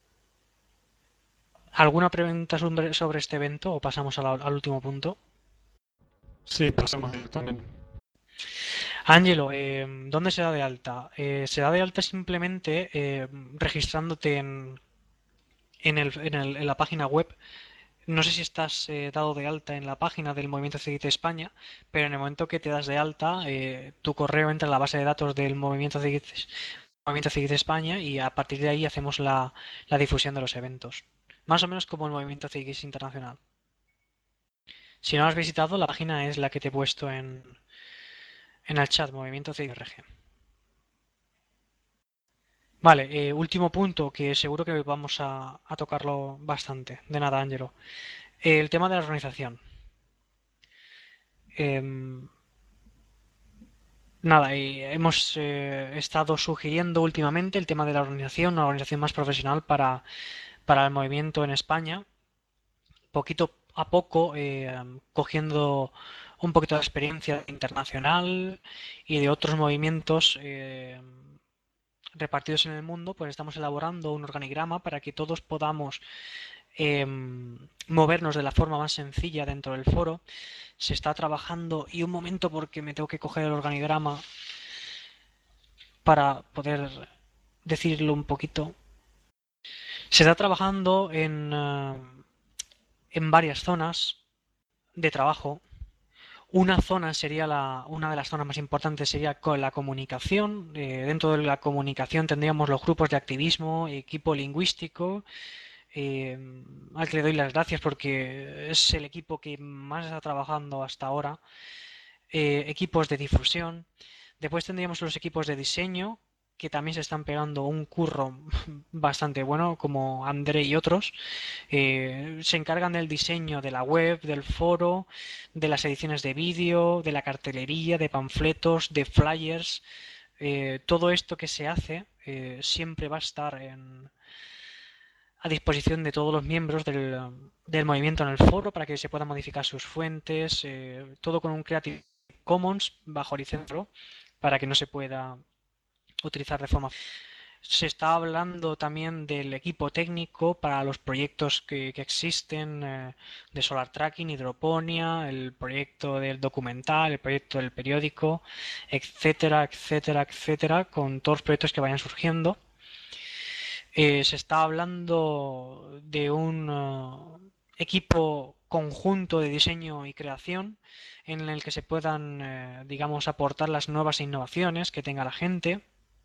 ¿alguna pregunta sobre, sobre este evento o pasamos al, al último punto? Sí, pasemos directamente. Ángelo, eh, ¿dónde se da de alta? Eh, se da de alta simplemente eh, registrándote en, en el- en el- en la página web. No sé si estás eh, dado de alta en la página del Movimiento Civil de España, pero en el momento que te das de alta, eh, tu correo entra en la base de datos del Movimiento Civil, Movimiento Civil de España y a partir de ahí hacemos la, la difusión de los eventos. Más o menos como el Movimiento Civil Internacional. Si no lo has visitado, la página es la que te he puesto en, en el chat, Movimiento Civil R G. Vale, eh, último punto que seguro que vamos a, a tocarlo bastante. De nada, Ángelo. Eh, el tema de la organización. Em, nada, y hemos eh, estado sugiriendo últimamente el tema de la organización, una organización más profesional para, para el movimiento en España. Poquito a poco, eh, cogiendo un poquito de experiencia internacional y de otros movimientos eh, repartidos en el mundo, pues estamos elaborando un organigrama para que todos podamos em, movernos de la forma más sencilla dentro del foro. Se está trabajando, y un momento porque me tengo que coger el organigrama para poder decirlo un poquito. Se está trabajando en, eh, en varias zonas de trabajo. Una zona sería la, una de las zonas más importantes sería con la comunicación. Eh, dentro de la comunicación tendríamos los grupos de activismo, equipo lingüístico, eh, al que le doy las gracias porque es el equipo que más está trabajando hasta ahora. Eh, equipos de difusión. Después tendríamos los equipos de diseño, que también se están pegando un curro bastante bueno, como André y otros. Eh, se encargan del diseño de la web, del foro, de las ediciones de vídeo, de la cartelería, de panfletos, de flyers. Eh, todo esto que se hace eh, siempre va a estar en, a disposición de todos los miembros del, del movimiento en el foro para que se puedan modificar sus fuentes, eh, todo con un Creative Commons bajo licencia para que no se pueda utilizar de forma. Se está hablando también del equipo técnico para los proyectos que, que existen eh, de Solar Tracking, Hidroponía, el proyecto del documental, el proyecto del periódico, etcétera, etcétera, etcétera, con todos los proyectos que vayan surgiendo. Eh, se está hablando de un uh, equipo conjunto de diseño y creación en el que se puedan, eh, digamos, aportar las nuevas innovaciones que tenga la gente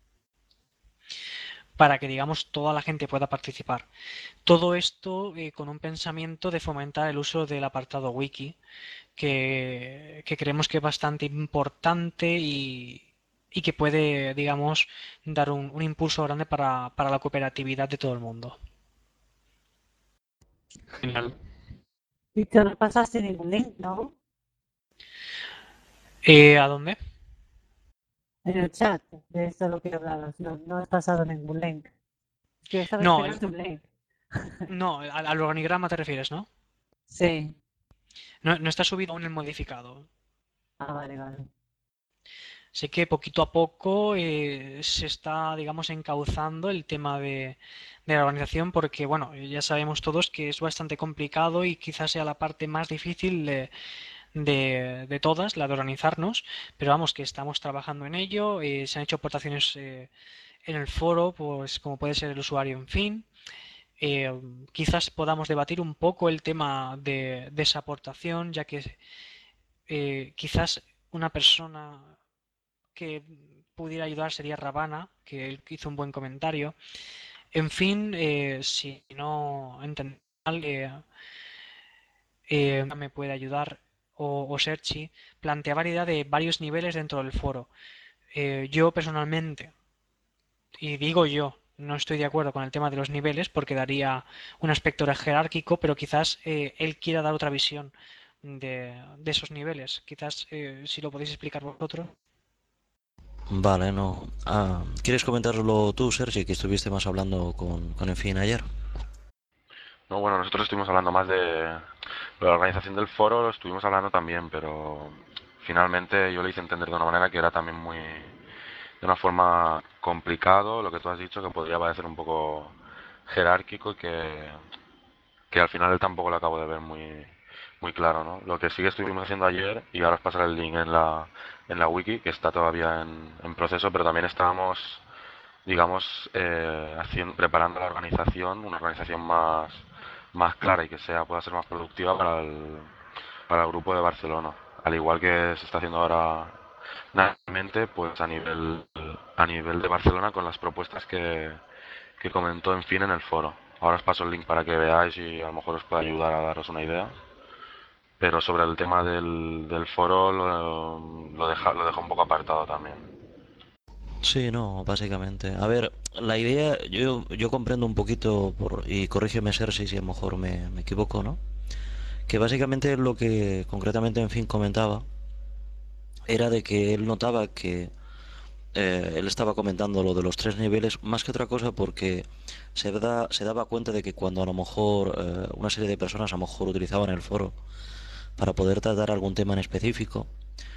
para que, digamos, toda la gente pueda participar. Todo esto eh, con un pensamiento de fomentar el uso del apartado wiki, que, que creemos que es bastante importante y, y que puede, digamos, dar un, un impulso grande para, para la cooperatividad de todo el mundo. Genial. Víctor, no pasaste ningún link, ¿no? Eh, ¿a dónde? En el chat, de esto de lo que hablabas. No, no has pasado ningún link. Es que yo estaba No, el- esperando un link. no, al, al organigrama te refieres, ¿no? Sí. No, no está subido aún el modificado. Ah, vale, vale. Sé que poquito a poco eh, se está, digamos, encauzando el tema de, de la organización porque, bueno, ya sabemos todos que es bastante complicado y quizás sea la parte más difícil de, de, de todas, la de organizarnos, pero vamos, que estamos trabajando en ello, eh, se han hecho aportaciones eh, en el foro, pues como puede ser el usuario, en fin. Eh, quizás podamos debatir un poco el tema de, de esa aportación, ya que eh, quizás una persona que pudiera ayudar sería Ravana, que él hizo un buen comentario. En fin, eh, si no entendí mal, eh, eh, me puede ayudar o, o Serchi, planteaba la idea de varios niveles dentro del foro. Eh, yo personalmente, y digo yo, no estoy de acuerdo con el tema de los niveles porque daría un aspecto jerárquico, pero quizás eh, él quiera dar otra visión de, de esos niveles. Quizás eh, si lo podéis explicar vosotros. Vale, no. Ah, ¿quieres comentarlo tú, Sergi, que estuviste más hablando con, con Enfin ayer? No, bueno, nosotros estuvimos hablando más de, de la organización del foro, lo estuvimos hablando también, pero finalmente yo le hice entender de una manera que era también muy, de una forma complicado, lo que tú has dicho, que podría parecer un poco jerárquico y que, que al final él tampoco lo acabo de ver muy, muy claro, ¿no? Lo que sí que estuvimos haciendo ayer, y ahora os pasaré el link en la, en la wiki, que está todavía en, en proceso, pero también estábamos, digamos, eh, haciendo, preparando la organización, una organización más, más clara y que sea, pueda ser más productiva para el, para el grupo de Barcelona. Al igual que se está haciendo ahora naturalmente, pues a nivel, a nivel de Barcelona con las propuestas que, que comentó en fin en el foro. Ahora os paso el link para que veáis y a lo mejor os pueda ayudar a daros una idea. Pero sobre el tema del, del foro lo, lo, deja, lo dejo un poco apartado también. Sí, no, básicamente. A ver, la idea, yo, yo comprendo un poquito, por, y corrígeme, Sergi, si a lo mejor me, me equivoco, ¿no? Que básicamente lo que concretamente en fin comentaba era de que él notaba que eh, él estaba comentando lo de los tres niveles, más que otra cosa porque se, da, se daba cuenta de que cuando a lo mejor eh, una serie de personas a lo mejor utilizaban el foro para poder tratar algún tema en específico,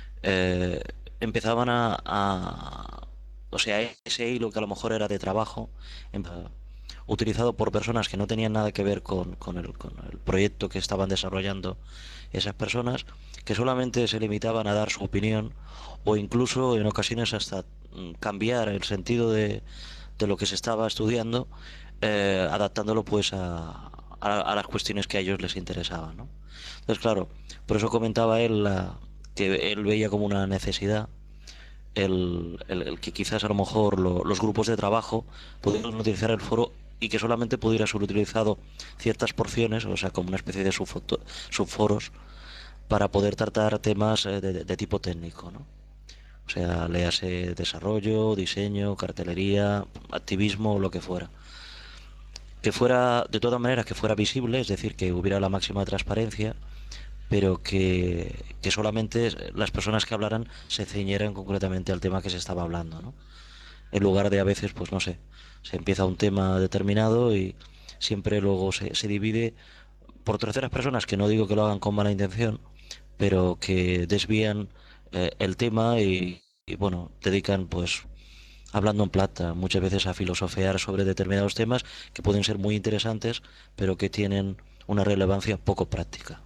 eh, empezaban a, a- o sea, ese hilo que a lo mejor era de trabajo, em- utilizado por personas que no tenían nada que ver con, con el, con el proyecto que estaban desarrollando esas personas, que solamente se limitaban a dar su opinión o incluso en ocasiones hasta mm, cambiar el sentido de, de lo que se estaba estudiando, eh, adaptándolo pues a, a- a las cuestiones que a ellos les interesaban, ¿no? Entonces, claro, por eso comentaba él la- que él veía como una necesidad el, el- el que quizás a lo mejor lo- los grupos de trabajo pudieran utilizar el foro y que solamente pudiera ser utilizado ciertas porciones, o sea, como una especie de subfoto- subforos, para poder tratar temas eh, de, de tipo técnico, ¿no? O sea, léase desarrollo, diseño, cartelería, activismo o lo que fuera. Que fuera, de todas maneras, que fuera visible, es decir, que hubiera la máxima transparencia, pero que, que solamente las personas que hablaran se ciñeran concretamente al tema que se estaba hablando, ¿no? En lugar de a veces, pues no sé, se empieza un tema determinado y siempre luego se, se divide por terceras personas, que no digo que lo hagan con mala intención, pero que desvían eh, el tema y, y, bueno, dedican pues hablando en plata muchas veces a filosofear sobre determinados temas que pueden ser muy interesantes, pero que tienen una relevancia poco práctica.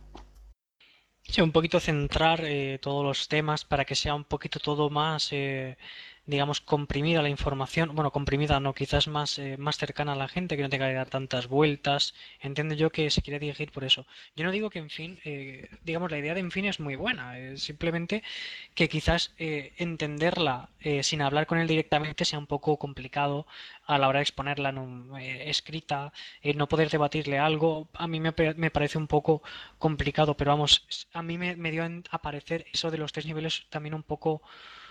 Sí, un poquito centrar eh, todos los temas para que sea un poquito todo más, eh, digamos, comprimida la información. Bueno, comprimida no, quizás más, eh, más cercana a la gente, que no tenga que dar tantas vueltas. Entiendo yo que se quiere dirigir por eso. Yo no digo que, en fin, eh, digamos, la idea de en fin es muy buena. eh, simplemente que quizás eh, entenderla eh, sin hablar con él directamente sea un poco complicado a la hora de exponerla en un, eh, escrita, eh, no poder debatirle algo. A mí me, pe- me parece un poco complicado, pero vamos, s- a mí me, me dio a parecer eso de los tres niveles también un poco,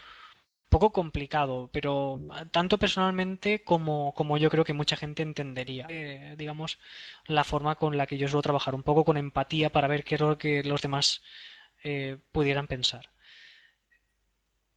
poco complicado, pero ah, tanto personalmente como, como yo creo que mucha gente entendería, eh, digamos, la forma con la que yo suelo trabajar, un poco con empatía para ver qué es lo que los demás eh, pudieran pensar.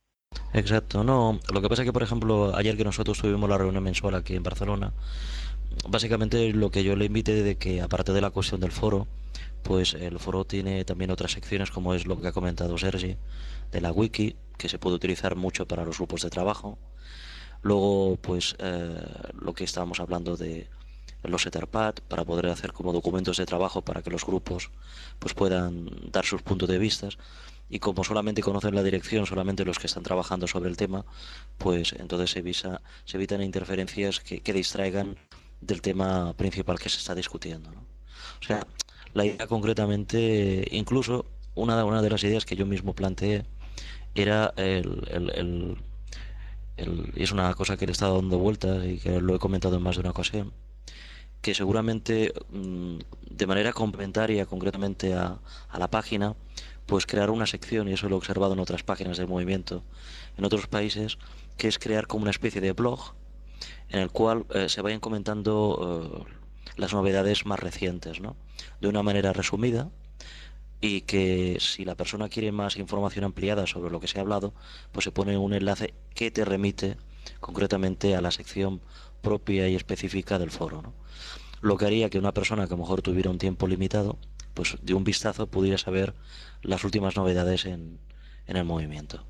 Exacto, no, lo que pasa es que, por ejemplo, ayer que nosotros tuvimos la reunión mensual aquí en Barcelona, básicamente lo que yo le invité de que aparte de la cuestión del foro, pues el foro tiene también otras secciones como es lo que ha comentado Sergi, de la wiki, que se puede utilizar mucho para los grupos de trabajo. Luego, pues eh, lo que estábamos hablando de los Etherpad, para poder hacer como documentos de trabajo para que los grupos pues puedan dar sus puntos de vista. Y como solamente conocen la dirección, solamente los que están trabajando sobre el tema, pues entonces se, evisa, se evitan interferencias que, que distraigan del tema principal que se está discutiendo, ¿no? O sea, la idea concretamente, incluso una, una de las ideas que yo mismo planteé era el, el, el, el- y es una cosa que le he estado dando vueltas y que lo he comentado en más de una ocasión, que seguramente mm, de manera complementaria concretamente a, a la página, pues crear una sección, y eso lo he observado en otras páginas del movimiento en otros países, que es crear como una especie de blog en el cual eh, se vayan comentando eh, las novedades más recientes, ¿no? De una manera resumida y que si la persona quiere más información ampliada sobre lo que se ha hablado, pues se pone un enlace que te remite concretamente a la sección propia y específica del foro, ¿no? Lo que haría que una persona que a lo mejor tuviera un tiempo limitado, pues de un vistazo pudiera saber las últimas novedades en, en el movimiento.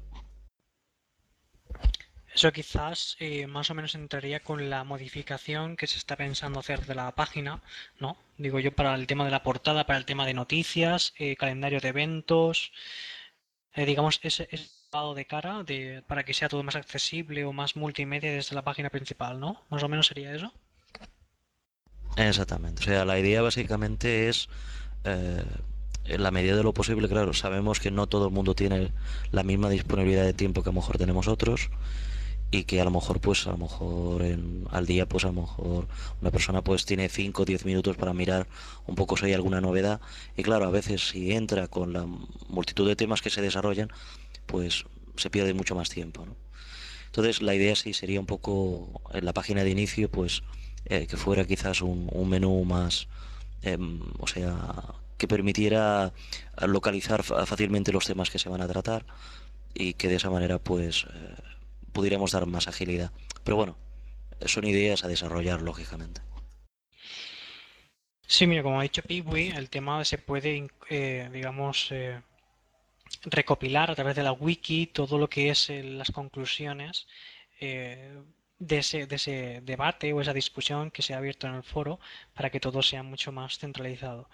Eso quizás eh, más o menos entraría con la modificación que se está pensando hacer de la página, ¿no? Digo yo, para el tema de la portada, para el tema de noticias, eh, calendario de eventos, eh, digamos, ese, ese lado de cara de, para que sea todo más accesible o más multimedia desde la página principal, ¿no? Más o menos sería eso. Exactamente. O sea, la idea básicamente es, eh, en la medida de lo posible, claro, sabemos que no todo el mundo tiene la misma disponibilidad de tiempo que a lo mejor tenemos otros y que a lo mejor, pues, a lo mejor en- al día, pues, a lo mejor una persona, pues, tiene cinco o diez minutos para mirar un poco si hay alguna novedad y claro, a veces si entra con la multitud de temas que se desarrollan, pues se pierde mucho más tiempo, ¿no? Entonces la idea sí sería un poco en la página de inicio, pues eh, que fuera quizás un, un menú más, em, o sea, que permitiera localizar fa- fácilmente los temas que se van a tratar y que de esa manera pues eh, pudiéramos dar más agilidad. Pero bueno, son ideas a desarrollar lógicamente. Sí, mira, como ha dicho Piwi, el tema se puede, in- eh, digamos, eh, recopilar a través de la wiki todo lo que es eh, las conclusiones eh, de ese, de ese debate o esa discusión que se ha abierto en el foro para que todo sea mucho más centralizado.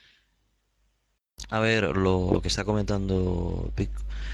A ver, lo, lo que está comentando Pic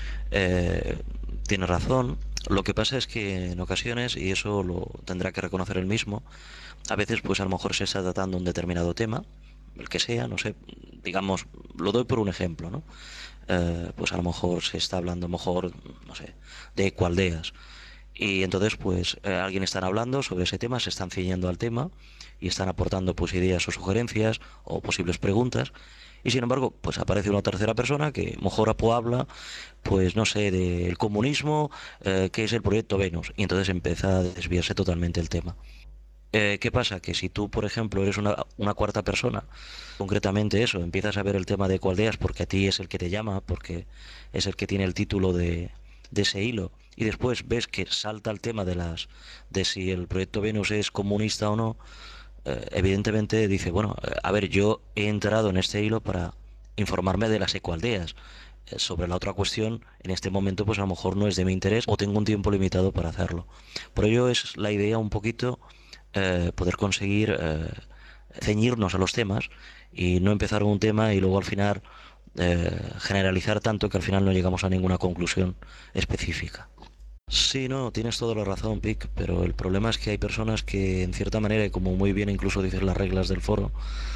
eh, tiene razón. Lo que pasa es que en ocasiones, y eso lo tendrá que reconocer él mismo, a veces pues a lo mejor se está tratando un determinado tema, el que sea, no sé, digamos, lo doy por un ejemplo, ¿no? Eh, pues a lo mejor se está hablando, a lo mejor, no sé, de ecoaldeas. Y entonces, pues, eh, alguien están hablando sobre ese tema, se están ciñendo al tema y están aportando pues ideas o sugerencias o posibles preguntas. Y sin embargo, pues aparece una tercera persona que mejor apo habla, pues no sé, del comunismo, eh, que es el proyecto Venus. Y entonces empieza a desviarse totalmente el tema. Eh, ¿qué pasa? Que si tú, por ejemplo, eres una, una cuarta persona, concretamente eso, empiezas a ver el tema de ecoaldeas porque a ti es el que te llama, porque es el que tiene el título de, de ese hilo, y después ves que salta el tema de las de si el proyecto Venus es comunista o no, eh, evidentemente dice, bueno, eh, a ver, yo he entrado en este hilo para informarme de las ecoaldeas. Eh, Sobre la otra cuestión, en este momento, pues a lo mejor no es de mi interés o tengo un tiempo limitado para hacerlo. Por ello es la idea un poquito eh, poder conseguir eh, ceñirnos a los temas y no empezar un tema y luego al final eh, generalizar tanto que al final no llegamos a ninguna conclusión específica. Sí, no, tienes toda la razón, Pic, pero el problema es que hay personas que en cierta manera, y como muy bien incluso dicen las reglas del foro,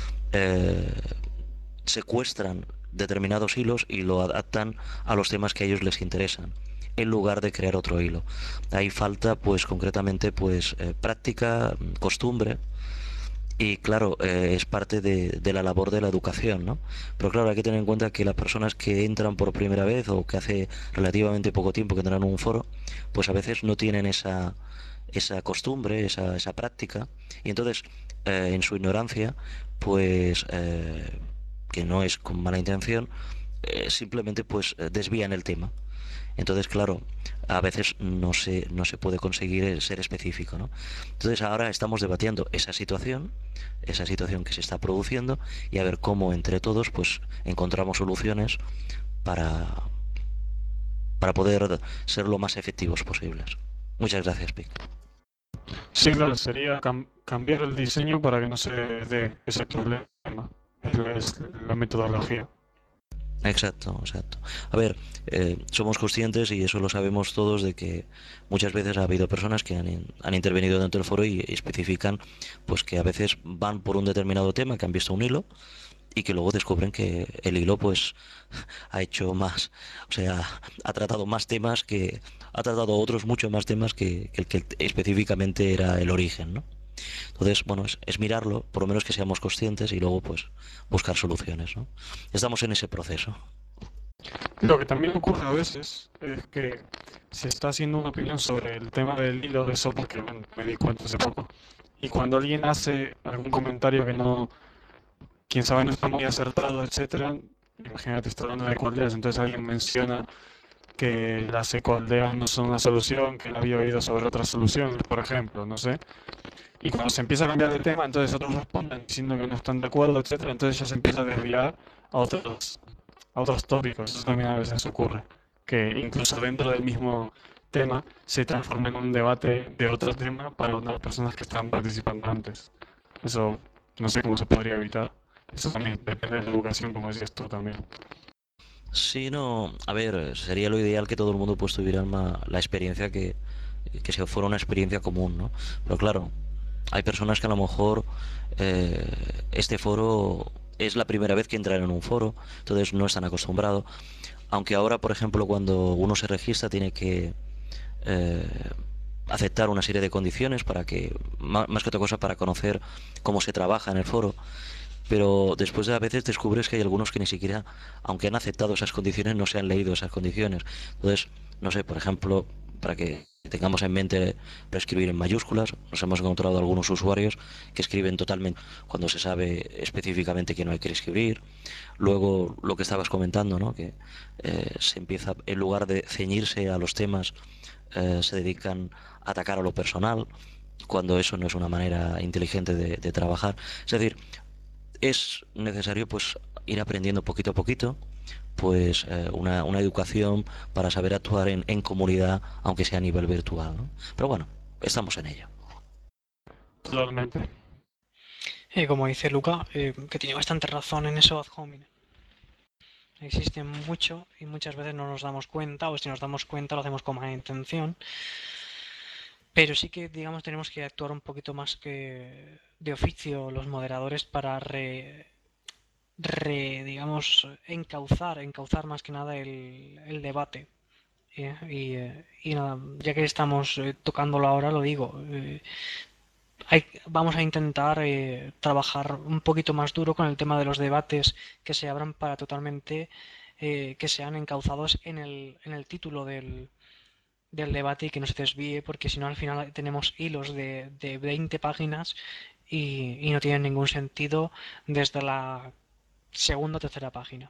eh, secuestran determinados hilos y lo adaptan a los temas que a ellos les interesan en lugar de crear otro hilo. Ahí falta pues concretamente pues eh, práctica, costumbre y claro, eh, es parte de, de la labor de la educación, ¿no? Pero claro, hay que tener en cuenta que las personas que entran por primera vez o que hace relativamente poco tiempo que entran en un foro, pues a veces no tienen esa, esa costumbre, esa, esa práctica, y entonces, eh, en su ignorancia, pues, eh, que no es con mala intención, eh, simplemente pues eh, desvían el tema. Entonces, claro, a veces no se, no se puede conseguir ser específico, ¿no? Entonces ahora estamos debatiendo esa situación, esa situación que se está produciendo y a ver cómo entre todos pues encontramos soluciones para, para poder ser lo más efectivos posibles. Muchas gracias, Pic. Sí, claro, sería cam- cambiar el diseño para que no se dé ese problema. Es la, es la metodología. Exacto, exacto. A ver, eh, somos conscientes y eso lo sabemos todos de que muchas veces ha habido personas que han, in- han intervenido dentro del foro y, y especifican pues que a veces van por un determinado tema, que han visto un hilo y que luego descubren que el hilo pues ha hecho más, o sea, ha tratado más temas que, ha tratado otros mucho más temas que, que el que específicamente era el origen, ¿no? Entonces, bueno, es, es mirarlo, por lo menos que seamos conscientes y luego pues buscar soluciones, ¿no? Estamos en ese proceso. Lo que también ocurre a veces es que se está haciendo una opinión sobre el tema del hilo de eso porque bueno, me di cuenta hace poco. Y cuando alguien hace algún comentario que no, quién sabe, no está muy acertado, etcétera, imagínate, está hablando de ecoaldeas, entonces alguien menciona que las ecoaldeas no son la solución, que él había oído sobre otras soluciones, por ejemplo, no sé. Y cuando se empieza a cambiar de tema, entonces otros responden diciendo que no están de acuerdo, etcétera, entonces ya se empieza a desviar a otros, a otros tópicos. Eso también a veces ocurre, que incluso dentro del mismo tema se transforma en un debate de otro tema para otras personas que estaban participando antes. Eso no sé cómo se podría evitar. Eso también depende de la educación, como decías tú también. Sí, no, a ver, sería lo ideal que todo el mundo pues tuviera ma- la experiencia que, que se fuera una experiencia común, ¿no? Pero claro, hay personas que a lo mejor eh, este foro es la primera vez que entran en un foro, entonces no están acostumbrados. Aunque ahora, por ejemplo, cuando uno se registra tiene que eh, aceptar una serie de condiciones para que, ma- más que otra cosa, para conocer cómo se trabaja en el foro. Pero después a veces descubres que hay algunos que ni siquiera, aunque han aceptado esas condiciones, no se han leído esas condiciones. Entonces, no sé, por ejemplo, para que tengamos en mente prescribir en mayúsculas, nos hemos encontrado algunos usuarios que escriben totalmente cuando se sabe específicamente que no hay que escribir. Luego, lo que estabas comentando, ¿no? Que eh, se empieza, en lugar de ceñirse a los temas, eh, se dedican a atacar a lo personal, cuando eso no es una manera inteligente de, de trabajar. Es decir, es necesario pues ir aprendiendo poquito a poquito pues eh, una, una educación para saber actuar en, en comunidad aunque sea a nivel virtual, ¿no? Pero bueno, estamos en ello. Totalmente. Eh, como dice Luca, eh, que tiene bastante razón en eso ad hominem. Existe mucho y muchas veces no nos damos cuenta, o si nos damos cuenta lo hacemos con mala intención. Pero sí que, digamos, tenemos que actuar un poquito más que de oficio los moderadores para re, re, digamos, encauzar, encauzar más que nada el, el debate. Eh, y, eh, y nada, ya que estamos eh, tocándolo ahora, lo digo. eh, hay- vamos a intentar eh, trabajar un poquito más duro con el tema de los debates que se abran para totalmente eh, que sean encauzados en el, en el título del, del debate y que no se desvíe, porque si no al final tenemos hilos de, de veinte páginas y, y no tienen ningún sentido desde la segunda o tercera página.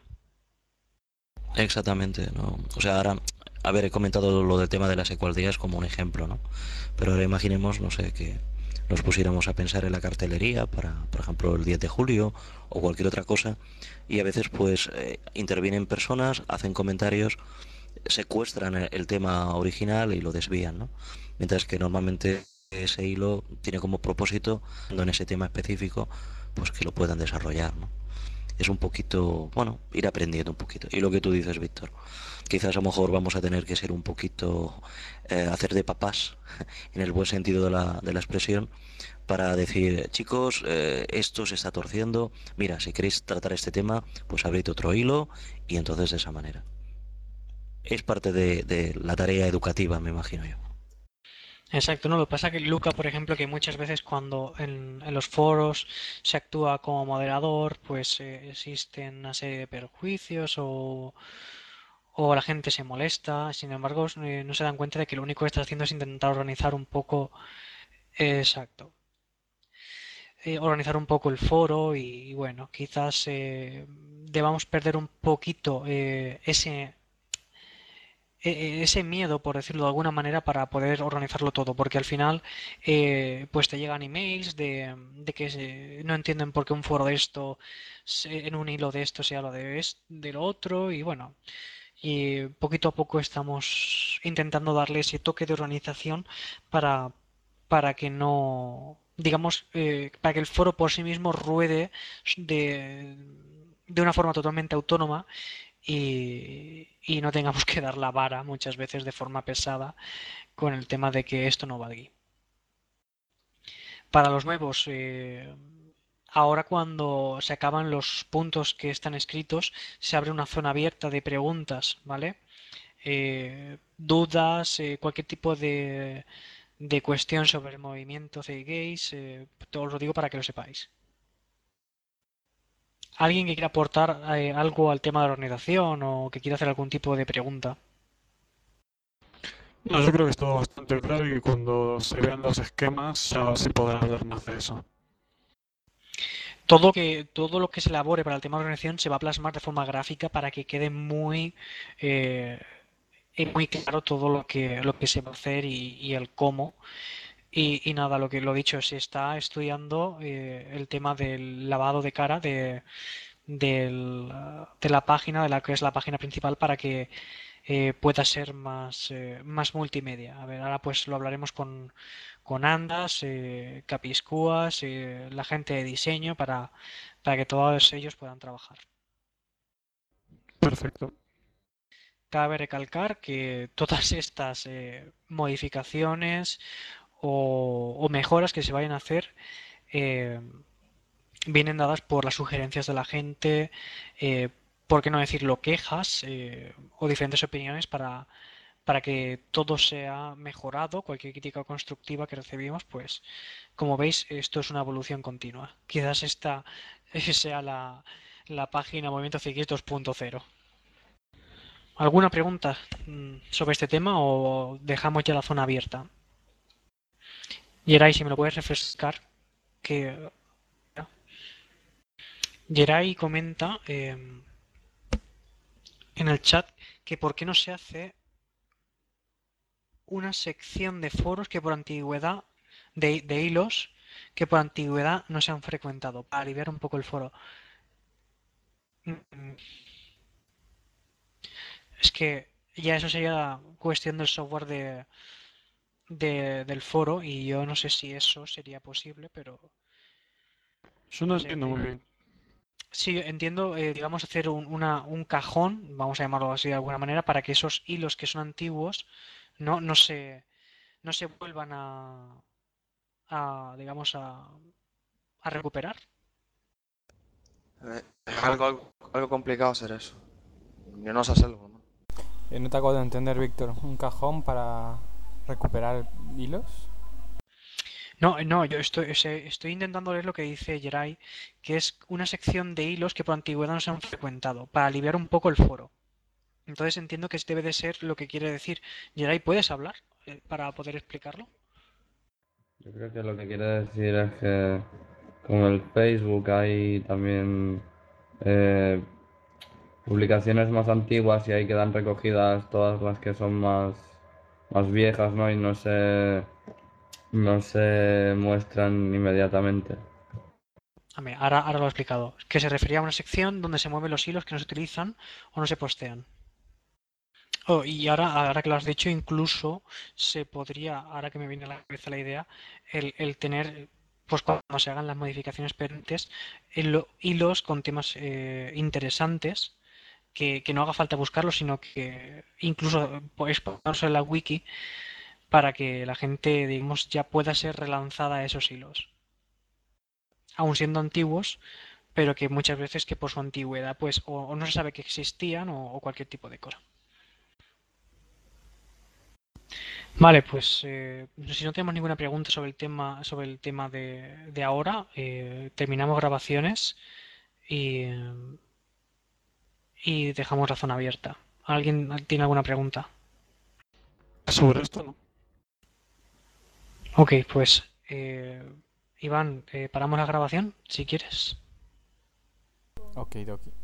Exactamente, ¿no? O sea, ahora, a ver, he comentado lo del tema de las ecualdeas como un ejemplo, ¿no? Pero ahora imaginemos, no sé, que nos pusiéramos a pensar en la cartelería para, por ejemplo, el diez de julio o cualquier otra cosa y a veces pues eh, intervienen personas, hacen comentarios, secuestran el, el tema original y lo desvían, ¿no? Mientras que normalmente ese hilo tiene como propósito, en ese tema específico, pues que lo puedan desarrollar, ¿no? Es un poquito, bueno, ir aprendiendo un poquito. Y lo que tú dices, Víctor, quizás a lo mejor vamos a tener que ser un poquito, eh, hacer de papás, en el buen sentido de la, de la expresión, para decir, chicos, eh, esto se está torciendo, mira, si queréis tratar este tema, pues abrid otro hilo y entonces de esa manera. Es parte de, de la tarea educativa, me imagino yo. Exacto, ¿no? Lo que pasa que Luca, por ejemplo, que muchas veces cuando en, en los foros se actúa como moderador, pues eh, existen una serie de perjuicios o, o la gente se molesta. Sin embargo, eh, no se dan cuenta de que lo único que está haciendo es intentar organizar un poco, eh, exacto, eh, organizar un poco el foro y, bueno, quizás eh, debamos perder un poquito eh, ese e- ese miedo, por decirlo de alguna manera, para poder organizarlo todo, porque al final eh, pues te llegan emails de, de que se- no entienden por qué un foro de esto, se- en un hilo de esto se habla de, es- de lo otro, y bueno, y poquito a poco estamos intentando darle ese toque de organización para, para que no, digamos, eh, para que el foro por sí mismo ruede de, de una forma totalmente autónoma y, y no tengamos que dar la vara muchas veces de forma pesada con el tema de que esto no va aquí. Para los nuevos, eh, ahora cuando se acaban los puntos que están escritos, se abre una zona abierta de preguntas, ¿vale? Eh, dudas, eh, cualquier tipo de, de cuestión sobre el movimiento de gays, eh, todo os lo digo para que lo sepáis. ¿Alguien que quiera aportar eh, algo al tema de la organización o que quiera hacer algún tipo de pregunta? No, yo creo que es todo bastante claro y cuando se vean los esquemas ya se podrá hablar más de eso. Todo que, todo lo que se elabore para el tema de organización se va a plasmar de forma gráfica para que quede muy, eh, eh, muy claro todo lo que, lo que se va a hacer y, y el cómo. Y, y nada, lo que lo dicho, se está estudiando eh, el tema del lavado de cara de, del, ah, de la página, de la que es la página principal, para que eh, pueda ser más, eh, más multimedia. A ver, ahora pues lo hablaremos con, con Andas, eh, Capiscúas, eh, la gente de diseño, para, para que todos ellos puedan trabajar. Perfecto. Cabe recalcar que todas estas eh, modificaciones o, o mejoras que se vayan a hacer eh, vienen dadas por las sugerencias de la gente, eh, por qué no decirlo, quejas eh, o diferentes opiniones para, para que todo sea mejorado, cualquier crítica constructiva que recibimos, pues como veis, esto es una evolución continua. Quizás esta sea la, la página Movimiento Ciclista dos punto cero. ¿Alguna pregunta mm, sobre este tema o dejamos ya la zona abierta? Geray, si me lo puedes refrescar, que Geray comenta eh, en el chat que por qué no se hace una sección de foros que por antigüedad, de, de hilos, que por antigüedad no se han frecuentado, para aliviar un poco el foro. Mm, Es que ya eso sería cuestión del software de, de- del foro y yo no sé si eso sería posible, pero Yo no no sé. entiendo muy eh, bien. Sí, entiendo, eh, digamos, hacer un, una- un cajón, vamos a llamarlo así de alguna manera, para que esos hilos que son antiguos no, no se, no se vuelvan a, a, digamos, a, a recuperar. Eh, es algo, algo, algo complicado hacer eso. Yo no sé hacerlo, ¿no? Eh, no te acabo de entender, Víctor. ¿Un cajón para recuperar hilos? No, no, yo estoy, o sea, estoy intentando leer lo que dice Geray, que es una sección de hilos que por antigüedad no se han frecuentado, para aliviar un poco el foro. Entonces entiendo que debe de ser lo que quiere decir. Geray, ¿puedes hablar eh, para poder explicarlo? Yo creo que lo que quiere decir es que con el Facebook hay también eh, publicaciones más antiguas y ahí quedan recogidas todas las que son más, más viejas, ¿no? Y no se, no se muestran inmediatamente. A ver, ahora, ahora lo he explicado. Que se refería a una sección donde se mueven los hilos que no se utilizan o no se postean. Oh, y ahora, ahora que lo has dicho, incluso se podría, ahora que me viene a la cabeza la idea, el, el tener, pues cuando se hagan las modificaciones pertinentes, el- hilos con temas eh, interesantes, que, que no haga falta buscarlos, sino que incluso pues ponerse en la wiki para que la gente, digamos, ya pueda ser relanzada a esos hilos. Aun siendo antiguos, pero que muchas veces que por su antigüedad, pues o, o no se sabe que existían o, o cualquier tipo de cosa. Vale, pues eh, si no tenemos ninguna pregunta sobre el tema, sobre el tema de, de ahora, eh, terminamos grabaciones y, eh, y dejamos la zona abierta. ¿Alguien tiene alguna pregunta? Sobre esto, ¿no? Ok, pues eh, Iván, eh, paramos la grabación si quieres. Ok, doki.